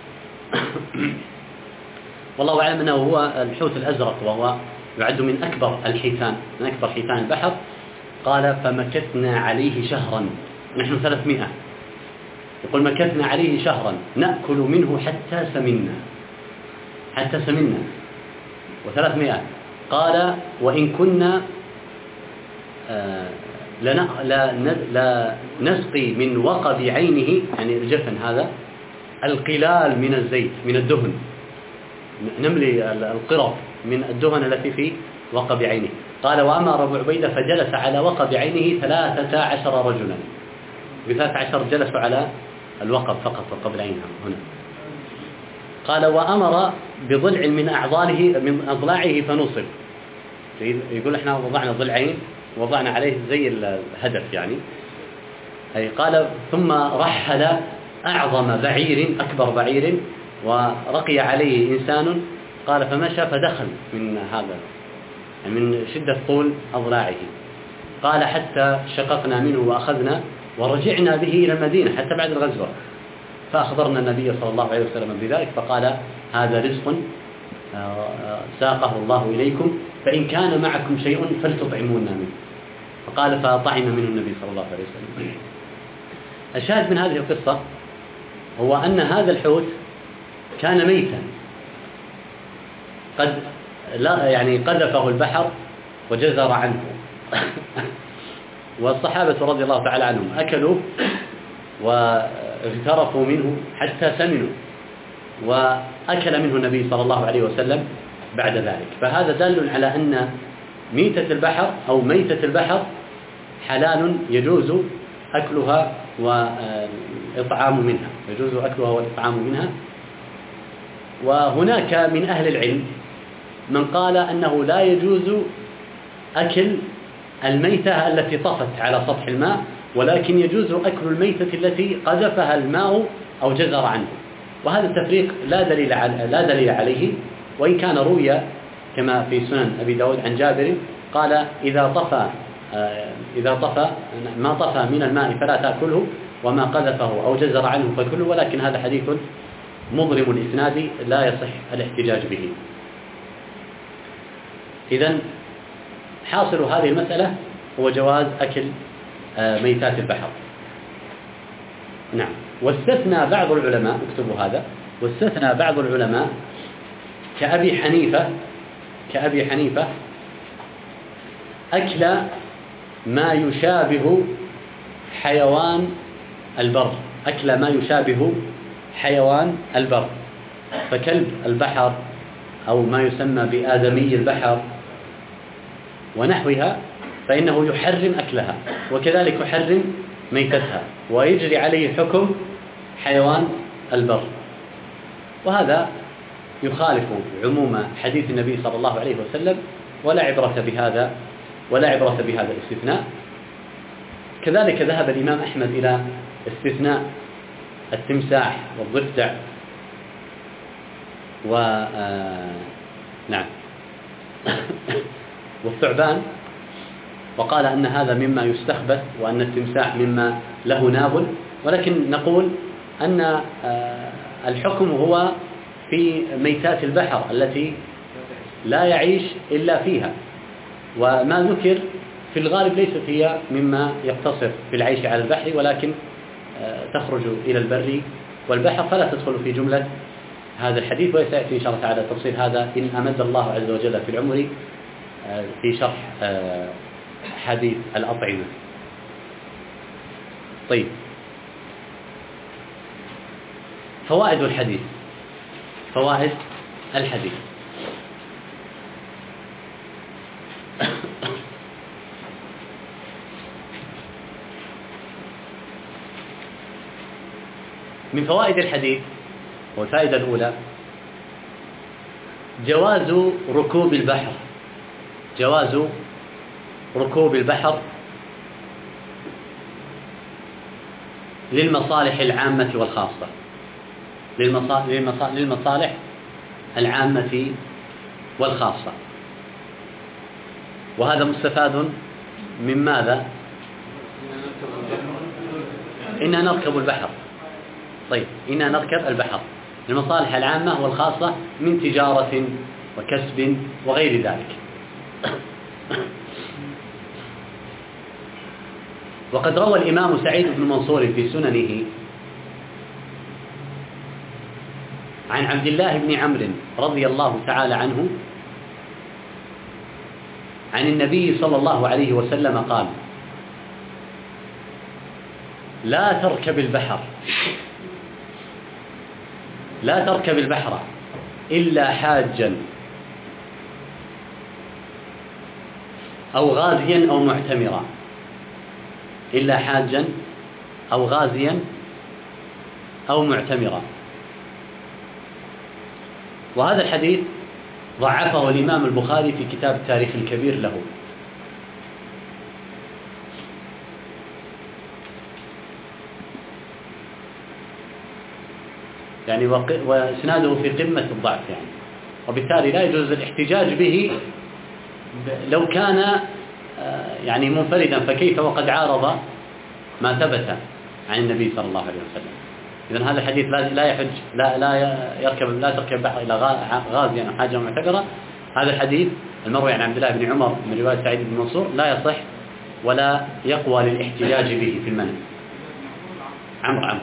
والله أعلم أنه هو الحوت الأزرق، وهو يعد من أكبر الحيتان، من أكبر حيتان البحر. قال فمكثنا عليه شهرا، نحن 300، يقول مكثنا عليه شهرا نأكل منه حتى سمنا و300. قال وإن كنا لا نسقي من وقب عينه، يعني الجفن هذا، القلال من الزيت من الدهن، نملي القرب من الدهن التي في وقب عينه. قال وأمر أبو عبيدة فجلس على وقب عينه 13 رجلا، ب13 جلسوا على الوقب فقط، وقب العين هنا. قال وأمر بضلع من أضلاعه فنصب، يقول احنا وضعنا ضلعين وضعنا عليه زي الهدف يعني. قال ثم رحل أعظم بعير، أكبر بعير، ورقي عليه إنسان. قال فمشى فدخل من هذا من شدة طول أضلاعه. قال حتى شققنا منه وأخذنا ورجعنا به إلى المدينة حتى بعد الغزوة، فأخبرنا النبي صلى الله عليه وسلم بذلك، فقال هذا رزق ساقه الله إليكم، فإن كان معكم شيء فلتطعمونا منه. فقال فطعم منه النبي صلى الله عليه وسلم. الشاهد من هذه القصة هو أن هذا الحوت كان ميتا قد يعني قذفه البحر وجزر عنه والصحابة رضي الله تعالى عنهم أكلوا واغترفوا منه حتى سمنوا، وأكل منه النبي صلى الله عليه وسلم بعد ذلك. فهذا دال على أن ميتة البحر أو ميتة البحر حلال يجوز أكلها والإطعام منها، يجوز أكلها والإطعام منها. وهناك من أهل العلم من قال أنه لا يجوز أكل الميتة التي طفت على سطح الماء، ولكن يجوز أكل الميتة التي قذفها الماء أو جزر عنه. وهذا التفريق لا دليل عليه، وإن كان روي كما في سنن أبي داود عن جابر قال إذا طفى ما طفى من الماء فلا تأكله، وما قذفه أو جزر عنه فكله، ولكن هذا حديث مظلم الإسناد لا يصح الاحتجاج به. إذن حاصل هذه المسألة هو جواز أكل ميتات البحر. نعم. واستثنى بعض العلماء، اكتبوا هذا، واستثنى بعض العلماء كأبي حنيفة أكل ما يشابه حيوان البر، أكل ما يشابه حيوان البر، فكلب البحر أو ما يسمى بآدمي البحر ونحوها، فإنه يحرم أكلها، وكذلك يحرم ميتتها، ويجري عليه حكم حيوان البر. وهذا يخالف عموم حديث النبي صلى الله عليه وسلم، ولا عبرة بهذا الاستثناء. كذلك ذهب الإمام أحمد إلى استثناء التمساح والضفدع والثعبان، وقال أن هذا مما يستخبث، وأن التمساح مما له ناب، ولكن نقول أن الحكم هو في ميتات البحر التي لا يعيش إلا فيها، وما ذكر في الغالب ليست هي مما يقتصر في العيش على البحر، ولكن تخرج إلى البر والبحر، فلا تدخل في جملة هذا الحديث. وسيأتي إن شاء الله تعالى تفصيل هذا إن أمد الله عز وجل في العمر في شرح حديث الأطعمة. طيب، فوائد الحديث. من فوائد الحديث، والفائدة الأولى جواز ركوب البحر للمصالح العامة والخاصة، للمصالح العامة والخاصة. وهذا مستفاد من ماذا؟ إننا نركب البحر. طيب، إننا نركب البحر للمصالح العامة والخاصة من تجارة وكسب وغير ذلك. وقد روى الإمام سعيد بن منصور في سننه عن عبد الله بن عمرو رضي الله تعالى عنه عن النبي صلى الله عليه وسلم قال: لا تركب البحر إلا حاجا أو غازيا أو معتمرا، إلا حاجا أو غازيا أو معتمرا. وهذا الحديث ضعفه الإمام البخاري في كتاب التاريخ الكبير له. يعني وإسناده في قمة الضعف يعني، وبالتالي لا يجوز الاحتجاج به لو كان يعني منفردا، فكيف وقد عارض ما ثبت عن النبي صلى الله عليه وسلم. إذن هذا الحديث لا يحج لا تركب البحر إلى غازيا أو حاجة معتبرة. هذا الحديث المروي عن عبد الله بن عمر من رواية سعيد بن منصور لا يصح ولا يقوى للاحتجاج به في المنع. عمرو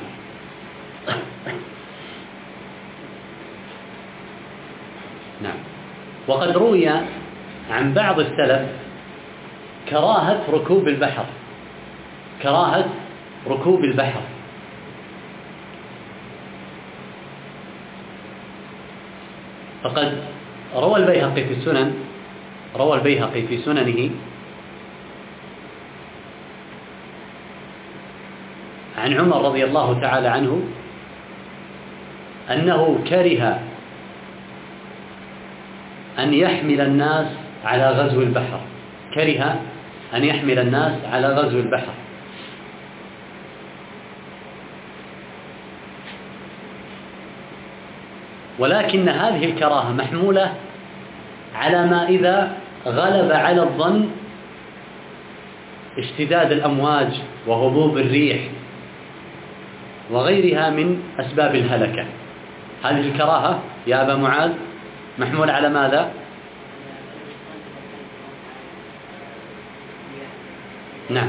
نعم. وقد روي عن بعض السلف كراهة ركوب البحر، فقد روى البيهقي في سننه عن عمر رضي الله تعالى عنه أنه كره أن يحمل الناس على غزو البحر، كره أن يحمل الناس على غزو البحر، ولكن هذه الكراهة محمولة على ما إذا غلب على الظن اشتداد الأمواج وهبوب الريح وغيرها من أسباب الهلكة. هذه الكراهة يا أبا معاذ محمولة على ماذا؟ نعم،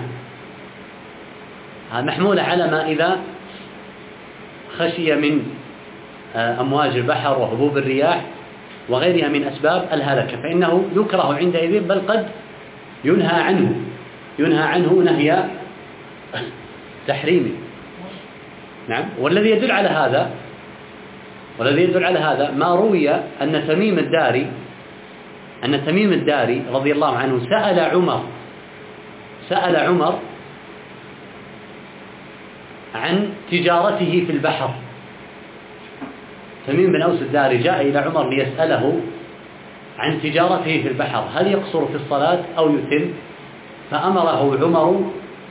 محمولة على ما إذا خشي من أمواج البحر وهبوب الرياح وغيرها من أسباب الهلكة، فإنه يكره عندئذ، بل قد ينهى عنه نهي تحريمه. نعم. والذي يدل على هذا ما روي أن تميم الداري رضي الله عنه سأل عمر عن تجارته في البحر. تميم بن أوس الداري جاء إلى عمر ليسأله عن تجارته في البحر، هل يقصر في الصلاة أو يتم؟ فأمره عمر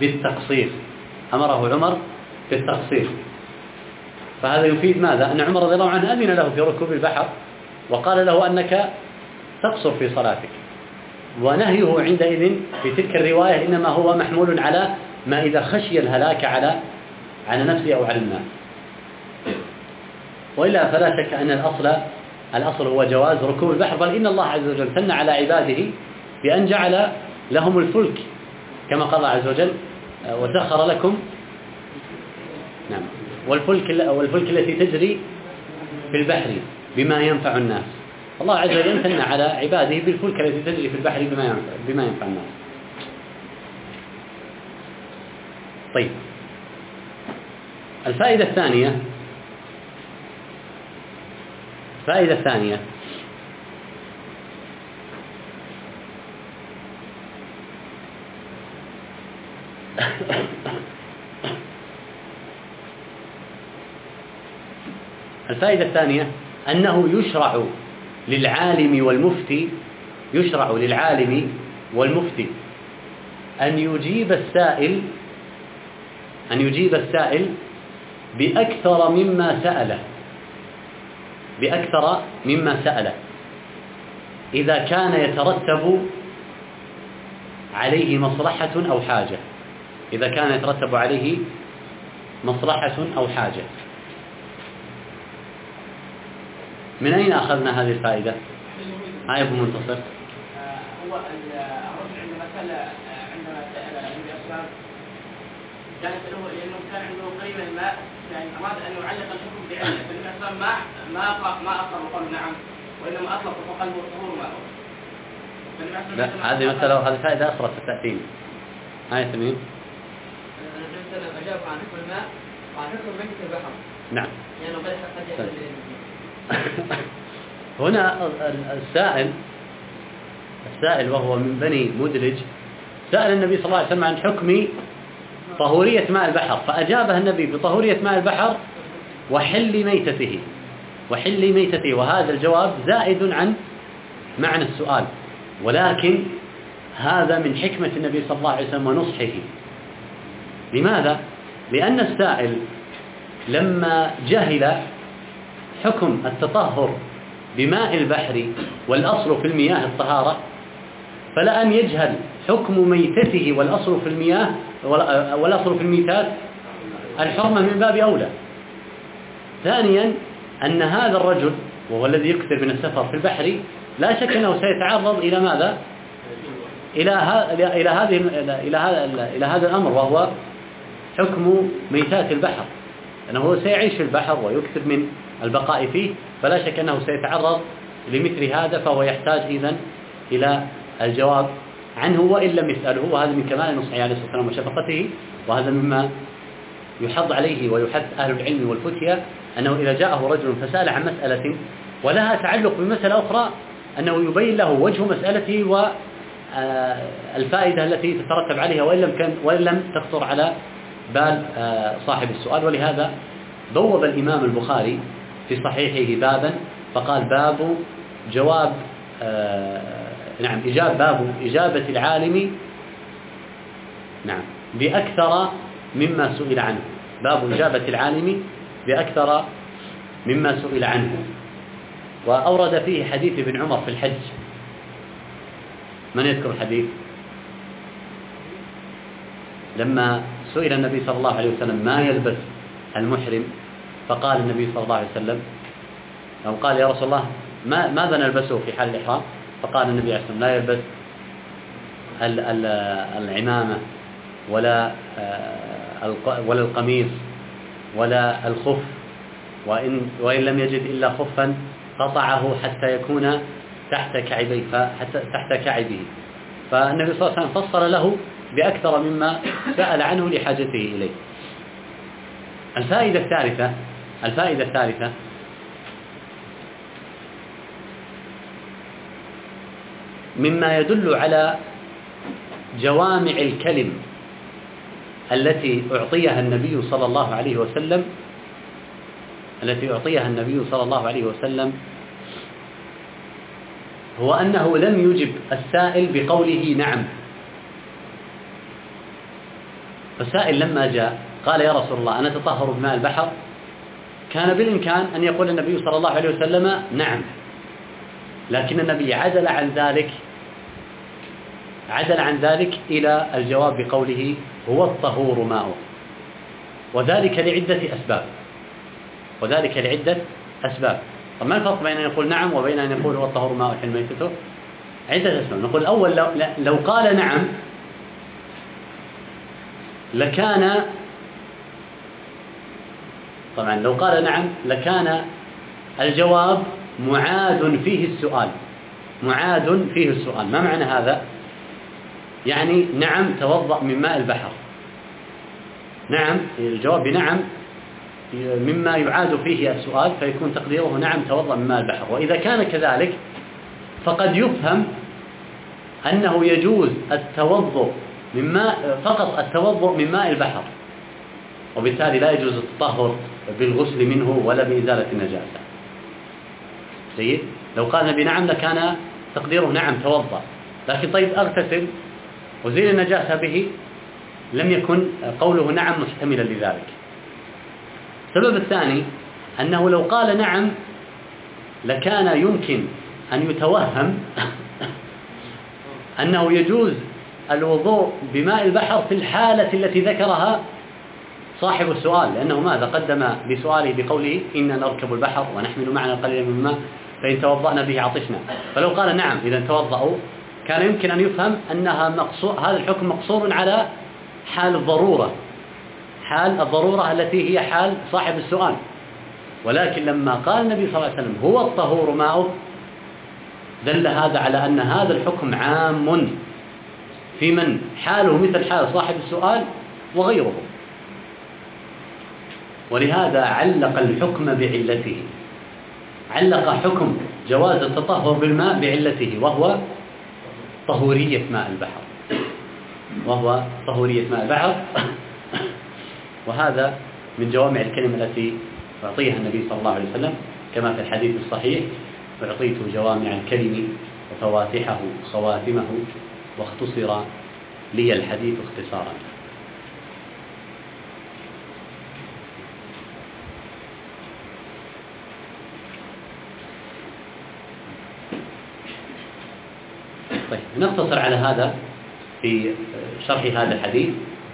بالتقصير. فهذا يفيد ماذا؟ أن عمر رضي الله عنه أذن له في ركوب البحر وقال له أنك تقصر في صلاتك، ونهيه عندئذ في تلك الرواية إنما هو محمول على ما إذا خشي الهلاك على نفسه أو على الناس. وإلا فلا شك أن الأصل هو جواز ركوب البحر، بل إن الله عز وجل ثنى على عباده بأن جعل لهم الفلك كما قال الله عز وجل وسخر لكم نعم والفلك التي تجري في البحر بما ينفع الناس. الله عز وجل ثنى على عباده بالفلك التي تجري في البحر بما ينفع الناس. طيب، الفائدة الثانية أنه يشرع للعالم والمفتي أن يجيب السائل بأكثر مما سأله إذا كان يترتب عليه مصلحة أو حاجة. من أين أخذنا هذه الفائدة؟ أبو منتصر. هو الرجل عندما سأل النبي أسلام كان يسأله لأنه كان عنده قريبا الماء، يعني أراد أن يعلق الحكم بعلة، فالنبي أسلام ما أصر وقال نعم، وإنما أطلق فقال هو طهور ماء. لا، هذه مسألة وهذه فائدة أخرى ستأتينا. تميم. النبي صلى الله عليه وسلم أجاب عن حكم الماء وعن حكم ميتة البحر. نعم. يعني قد يحصل هنا السائل وهو من بني مدلج سأل النبي صلى الله عليه وسلم عن حكم طهورية ماء البحر، فأجابه النبي بطهورية ماء البحر وحل ميتته، وهذا الجواب زائد عن معنى السؤال، ولكن هذا من حكمة النبي صلى الله عليه وسلم ونصحه. لماذا؟ لأن السائل لما جهل حكم التطهر بماء البحر والأصل في المياه الطهارة، فلأن يجهل حكم ميتته والأصل في المياه والأصل في الميتات الحرمة من باب أولى. ثانيا أن هذا الرجل وهو الذي يكثر من السفر في البحر لا شك أنه سيتعرض إلى ماذا؟ إلى هذا الأمر، وهو حكم ميتات البحر، أنه سيعيش في البحر ويكثر من البقاء فيه، فلا شك أنه سيتعرض لمثل هذا، فهو يحتاج إذن إلى الجواب عنه وإن لم يسأله. وهذا من كمال نصحه عليه الصلاة والسلام وشفقته، وهذا مما يحض عليه ويحث أهل العلم والفتية، أنه إذا جاءه رجل فسأل عن مسألة ولها تعلق بمسألة أخرى، أنه يبين له وجه مسألته والفائدة التي تترتب عليها وإن لم تخطر على بال صاحب السؤال. ولهذا بوب الإمام البخاري في صحيحه بابا فقال باب جواب باب إجابة العالم بأكثر مما سئل عنه. باب إجابة العالم بأكثر مما سئل عنه. وأورد فيه حديث ابن عمر في الحج. من يذكر الحديث؟ لما سئل النبي صلى الله عليه وسلم ما يلبس المحرم، فقال النبي صلى الله عليه وسلم أو قال يا رسول الله ماذا نلبسه في حال الإحرام؟ فقال النبي عليه الصلاة والسلام لا يلبس العمامة ولا القميص ولا الخف، وإن لم يجد إلا خفا قطعه حتى يكون تحت كعبه. فالنبي صلى الله عليه وسلم فصل له بأكثر مما سأل عنه لحاجته إليه. الفائدة الثالثة مما يدل على جوامع الكلم التي أعطيها النبي صلى الله عليه وسلم هو أنه لم يجب السائل بقوله نعم. فالسائل لما جاء قال يا رسول الله أنا أتطهر بماء البحر، كان بالإمكان أن يقول النبي صلى الله عليه وسلم نعم، لكن النبي عدل عن ذلك إلى الجواب بقوله هو الطهور ماؤه، وذلك لعدة أسباب. طب ما الفرق بين أن يقول نعم وبين أن يقول هو الطهور ماؤه حل ميتته؟ عدة أسباب. نقول الأول لو قال نعم لكان الجواب معاد فيه السؤال. ما معنى هذا؟ يعني نعم توضأ من ماء البحر، نعم الجواب بنعم مما يعاد فيه السؤال، فيكون تقديره نعم توضأ من ماء البحر. وإذا كان كذلك فقد يفهم أنه يجوز فقط التوضؤ من ماء البحر، وبالتالي لا يجوز التطهر بالغسل منه ولا بإزالة النجاسة. جيد؟ لو قال النبي نعم لكان تقديره نعم توضأ، لكن طيب أغتسل وزيل النجاسة به، لم يكن قوله نعم محتملا لذلك. السبب الثاني أنه لو قال نعم لكان يمكن أن يتوهم أنه يجوز الوضوء بماء البحر في الحالة التي ذكرها صاحب السؤال، لأنه ماذا قدم بسؤاله بقوله إننا نركب البحر ونحمل معنا القليل من الماء فإن توضأنا به عطشنا. فلو قال نعم إذا توضأوا كان يمكن أن يفهم أنها هذا الحكم مقصور على حال الضرورة التي هي حال صاحب السؤال. ولكن لما قال النبي صلى الله عليه وسلم هو الطهور ماؤه، دل هذا على أن هذا الحكم عام في من حاله مثل حال صاحب السؤال وغيره. ولهذا علق الحكم بعلته، علق حكم جواز التطهر بالماء بعلته، وهو طهورية ماء البحر. وهذا من جوامع الكلمة التي أعطيها النبي صلى الله عليه وسلم، كما في الحديث الصحيح أعطيت جوامع الكلم وفواتحه خواتمه واختصر لي الحديث اختصارا. طيب نقتصر على هذا في شرح هذا الحديث.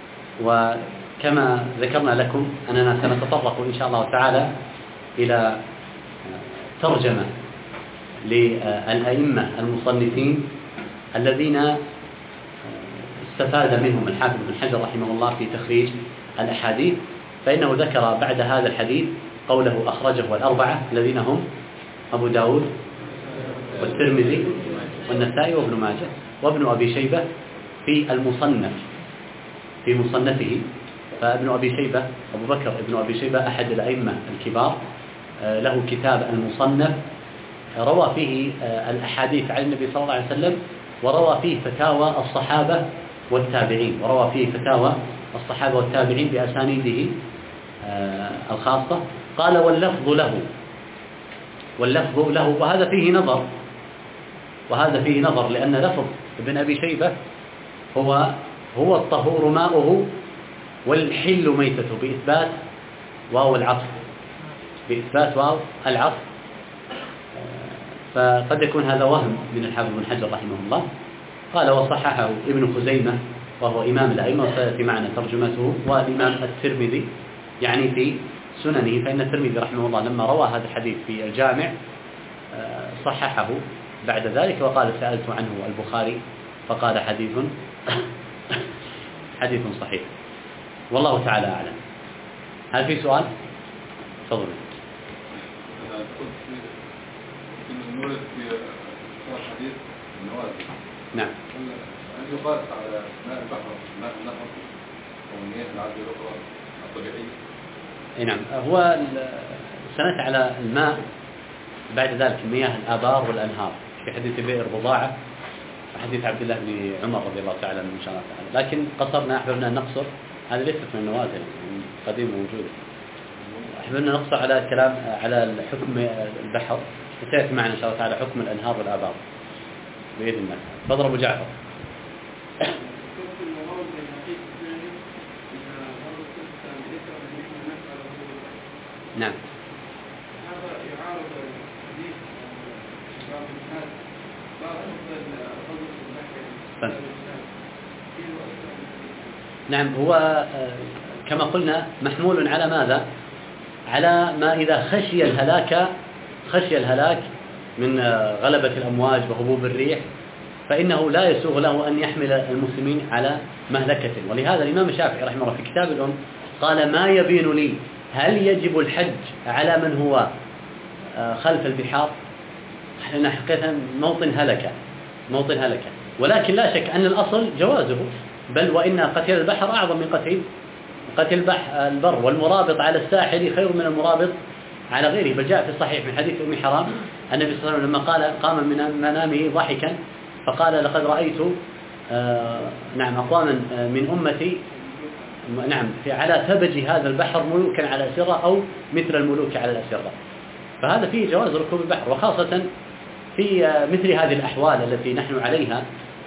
وكما ذكرنا لكم أننا سنتطرق إن شاء الله تعالى إلى ترجمة للأئمة المصنفين الذين استفاد منهم الحافظ بن حجر رحمه الله في تخريج الأحاديث. فإنه ذكر بعد هذا الحديث قوله أخرجه الأربعة الذين هم أبو داود والترمذي والنسائي وابن ماجه وابن أبي شيبة في المصنف في مصنفه. فابن أبي شيبة أبو بكر ابن أبي شيبة أحد الأئمة الكبار، له كتاب المصنف روى فيه الأحاديث عن النبي صلى الله عليه وسلم، وروى فيه فتاوى الصحابة والتابعين، وروى فيه فتاوى الصحابة والتابعين بأسانيده الخاصة. قال واللفظ له وهذا فيه نظر لأن لفظ ابن أبي شيبة هو الطهور ماؤه والحل ميتته بإثبات واو العطف، فقد يكون هذا وهم من الحافظ بن حجر رحمه الله. قال وصححه ابن خزيمة وهو إمام الأئمة وسيأتي معنا ترجمته، والإمام الترمذي يعني في سننه، فإن الترمذي رحمه الله لما روى هذا الحديث في الجامع صححه بعد ذلك وقال سألت عنه البخاري فقال حديث صحيح، والله تعالى أعلم. هل في سؤال؟ تفضل. نورد في الحديث النوازل. نعم. هل يقاس على ماء البحر ماء النهر أو المياه العذبة الأخرى الطبيعية؟ نعم، هو سنأتي على الماء بعد ذلك مياه الآبار والأنهار في حديث بئر بضاعة وحديث عبد الله بن عمر رضي الله تعالى عنه إن شاء الله تعالى، لكن قصرنا أحببنا أن نقصر، هذا ليست من النوازل قديم موجودة، أحببنا نقصر على كلام على حكم البحر، وسيأتي معنا إن شاء الله تعالى حكم الأنهار والآبار بإذن الله. تفضل أبو جعفر. نعم. هذا يعارض الحديث بعض الناس بعض البحر. نعم، هو كما قلنا محمول على ماذا؟ على ما إذا خشي الهلاك من غلبة الأمواج وهبوب الريح، فإنه لا يسوغ له أن يحمل المسلمين على مهلكة. ولهذا الإمام الشافعي رحمه الله في كتاب الأم قال ما يبين لي هل يجب الحج على من هو خلف البحار؟ لأن حقيقة موطن هلكة، ولكن لا شك أن الأصل جوازه، بل وإن قتل البحر أعظم من قتل البر، والمرابط على الساحل خير من المرابط على غيره. بل جاء في الصحيح من حديث أم حرام النبي صلى الله عليه وسلم لما قام من منامه ضاحكا فقال لقد رأيت أقواما من أمتي على ثبج هذا البحر ملوكا على الأسرة أو مثل الملوك على الأسرة. فهذا فيه جواز ركوب البحر، وخاصة في مثل هذه الأحوال التي نحن عليها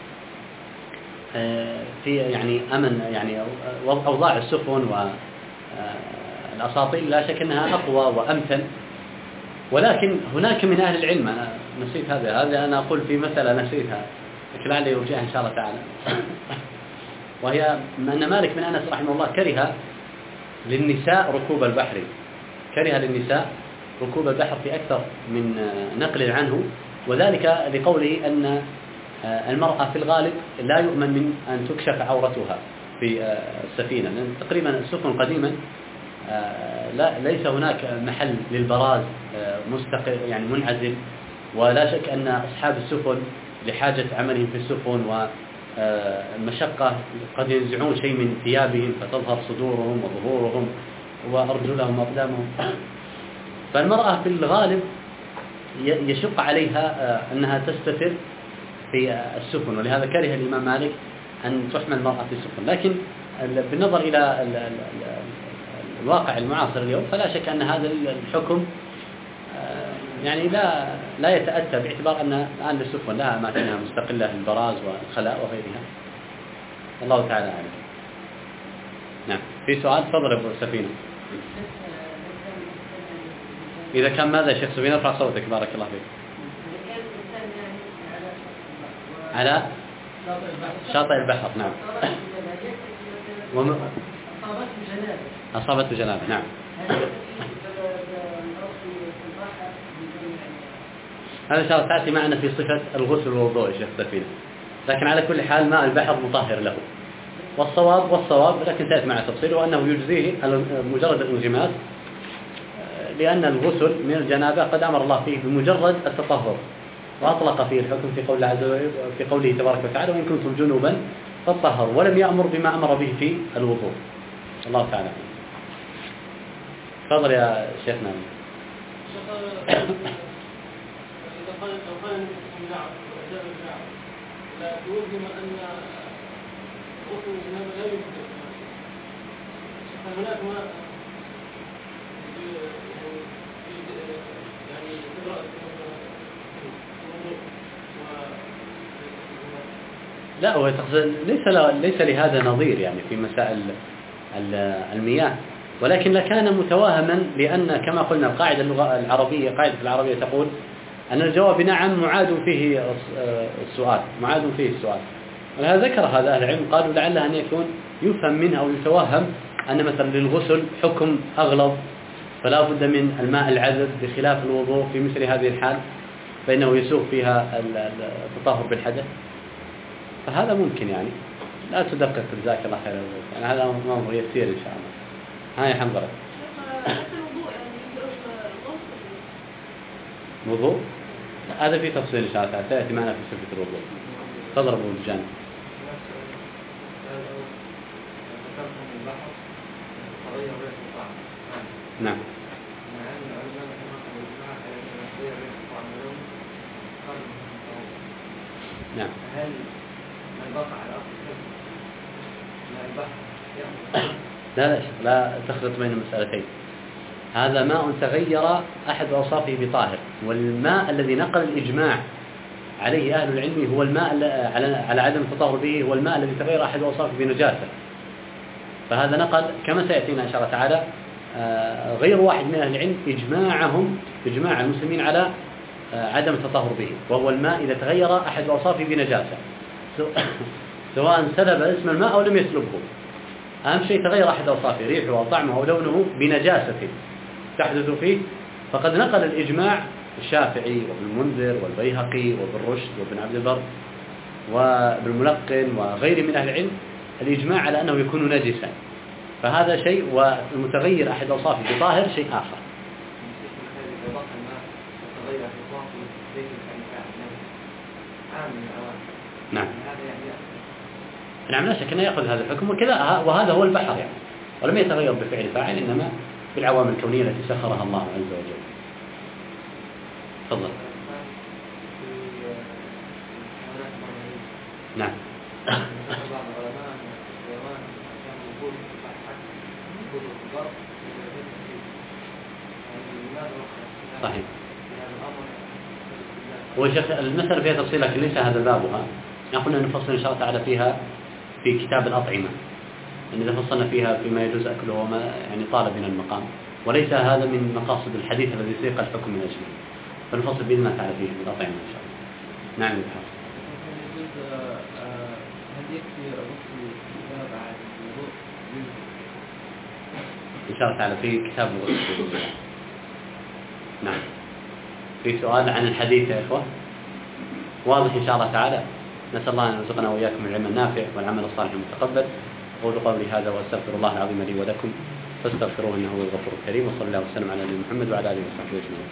في أمن أوضاع السفن والأساطيل لا شك أنها أقوى وأمتن. ولكن هناك من أهل العلم، أنا نسيت هذا أنا أقول في مسألة نسيتها لكن لعلي يرجعها إن شاء الله تعالى، وهي أن مالك بن أنس رحمه الله كره للنساء ركوب البحر في أكثر من نقل عنه، وذلك لقوله أن المرأة في الغالب لا يؤمن من أن تكشف عورتها في السفينة، لأن تقريبا السفن قديما ليس هناك محل للبراز مستقر منعزل، ولا شك أن أصحاب السفن لحاجة عملهم في السفن والمشقة قد ينزعون شيء من ثيابهم فتظهر صدورهم وظهورهم وأرجلهم وأقدامهم، فالمرأة في الغالب يشق عليها أنها تستتر في السفن، ولهذا كره الإمام مالك أن تحمل المرأة في السفن. لكن بالنظر إلى الواقع المعاصر اليوم فلا شك أن هذا الحكم لا يتأتى، باعتبار أن الآن السفن لها أماكنها مستقلة للبراز والخلاء وغيرها. الله تعالى أعلم. نعم، في سؤال؟ تفضل أبو السفينة. إذا كان ماذا يا شيخ سفينة؟ ارفع صوتك بارك الله فيك. على شاطئ البحر. نعم. أصابته جنابة. نعم. هذا إن شاء الله تأتي معنا في صفة الغسل والوضوء يا شيخ سفينة، لكن على كل حال ماء البحر مطهر له، والصواب لكن تأتي مع تفصيله وأنه يجزيه مجرد الانغماس، لأن الغسل من الجنابة قد أمر الله فيه بمجرد التطهر، وأطلق فيه الحكم في قول عز وجل في قوله تبارك وتعالى وإن كنتم جنوبا فاطهروا، ولم يأمر بما أمر به في الوضوء. الله تعالى. تفضل يا شيخنا. إذا قال النبي صلى الله عليه وسلم وأجاب الدعوة لا توهم أن غسل الجنابة لا يجزئ، فهناك ما يعني تدرأ لا، هو ليس لهذا نظير يعني في مسائل المياه، ولكن لكان متوهما، لأن كما قلنا القاعدة اللغة العربية، قاعدة العربية تقول أن الجواب نعم معاد فيه السؤال، ولهذا ذكر هذا أهل العلم، قالوا لعل أن يكون يفهم منها أو يتوهم أن مثلا للغسل حكم أغلظ، فلا بد من الماء العذب بخلاف الوضوء في مثل هذه الحال فإنه يسوغ فيها التطهر بالحدث. فهذا ممكن يعني، لا تدقق جزاك الله خير، يعني هذا أمر يسير إن شاء الله. ها يا حنظلة وضوء هذا في تفصيل إن شاء الله سيأتي معنا في صفة الوضوء. تضرب الجانب. نعم. نعم. هل من بقى على أصل البحر لا تخلط بين المسألتين. هذا ماء تغير أحد أوصافه بطاهر، والماء الذي نقل الإجماع عليه أهل العلم هو الماء على عدم التطهر به، هو الماء الذي تغير أحد أوصافه بنجاسة. فهذا نقل كما سيأتينا إن شاء الله تعالى غير واحد من أهل العلم إجماع المسلمين على عدم التطهر به، وهو الماء إذا تغير أحد أوصافه بنجاسة، سواء سلب اسم الماء أو لم يسلبه. أهم شيء تغير أحد أوصافه، ريحه أو طعمه أو لونه بنجاسة تحدث فيه، فقد نقل الإجماع الشافعي وابن المنذر والبيهقي وابن رشد وابن عبد البر وابن الملقن وغير من أهل العلم الإجماع على أنه يكون نجسا. فهذا شيء، والمتغير أحد أوصافه بطاهر شيء آخر. نعم. نعم، لا شك أنه يأخذ هذا الحكم وكذا، وهذا هو البحر يعني، ولم يتغير بفعل فاعل، إنما بالعوامل الكونية التي سخرها الله عز وجل. تفضل. نعم. صحيح. المسألة فيها تفصيل لكن ليس هذا بابها. نحن نفصل إن شاء الله تعالى فيها في كتاب الأطعمة، إن إذا فصلنا فيها فيما يجوز أكله وما يعني طالب من المقام، وليس هذا من مقاصد الحديث الذي سيق الحكم من أجله، فنفصل بإذن الله تعالى فيه في الأطعمة إن شاء الله. نعم. إن شاء الله تعالى في كتاب الغسل. نعم. في سؤال عن الحديث يا إخوة؟ واضح إن شاء الله تعالى. نسأل الله أن يرزقنا وإياكم العلم النافع والعمل الصالح المتقبل. أقول قولي هذا وأستغفر الله العظيم لي ولكم فاستغفروه إنه هو الغفور الكريم، وصلى الله وسلم على نبينا محمد وعلى آله وصحبه أجمعين.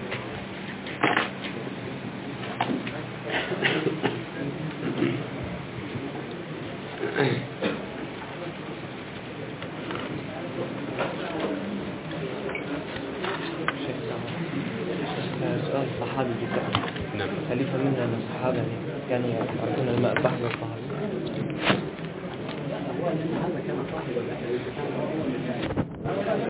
سؤال الصحابي جدا. نعم. هل يفهمون أن الصحابة كانوا يعرفون الماء البحر والطهر؟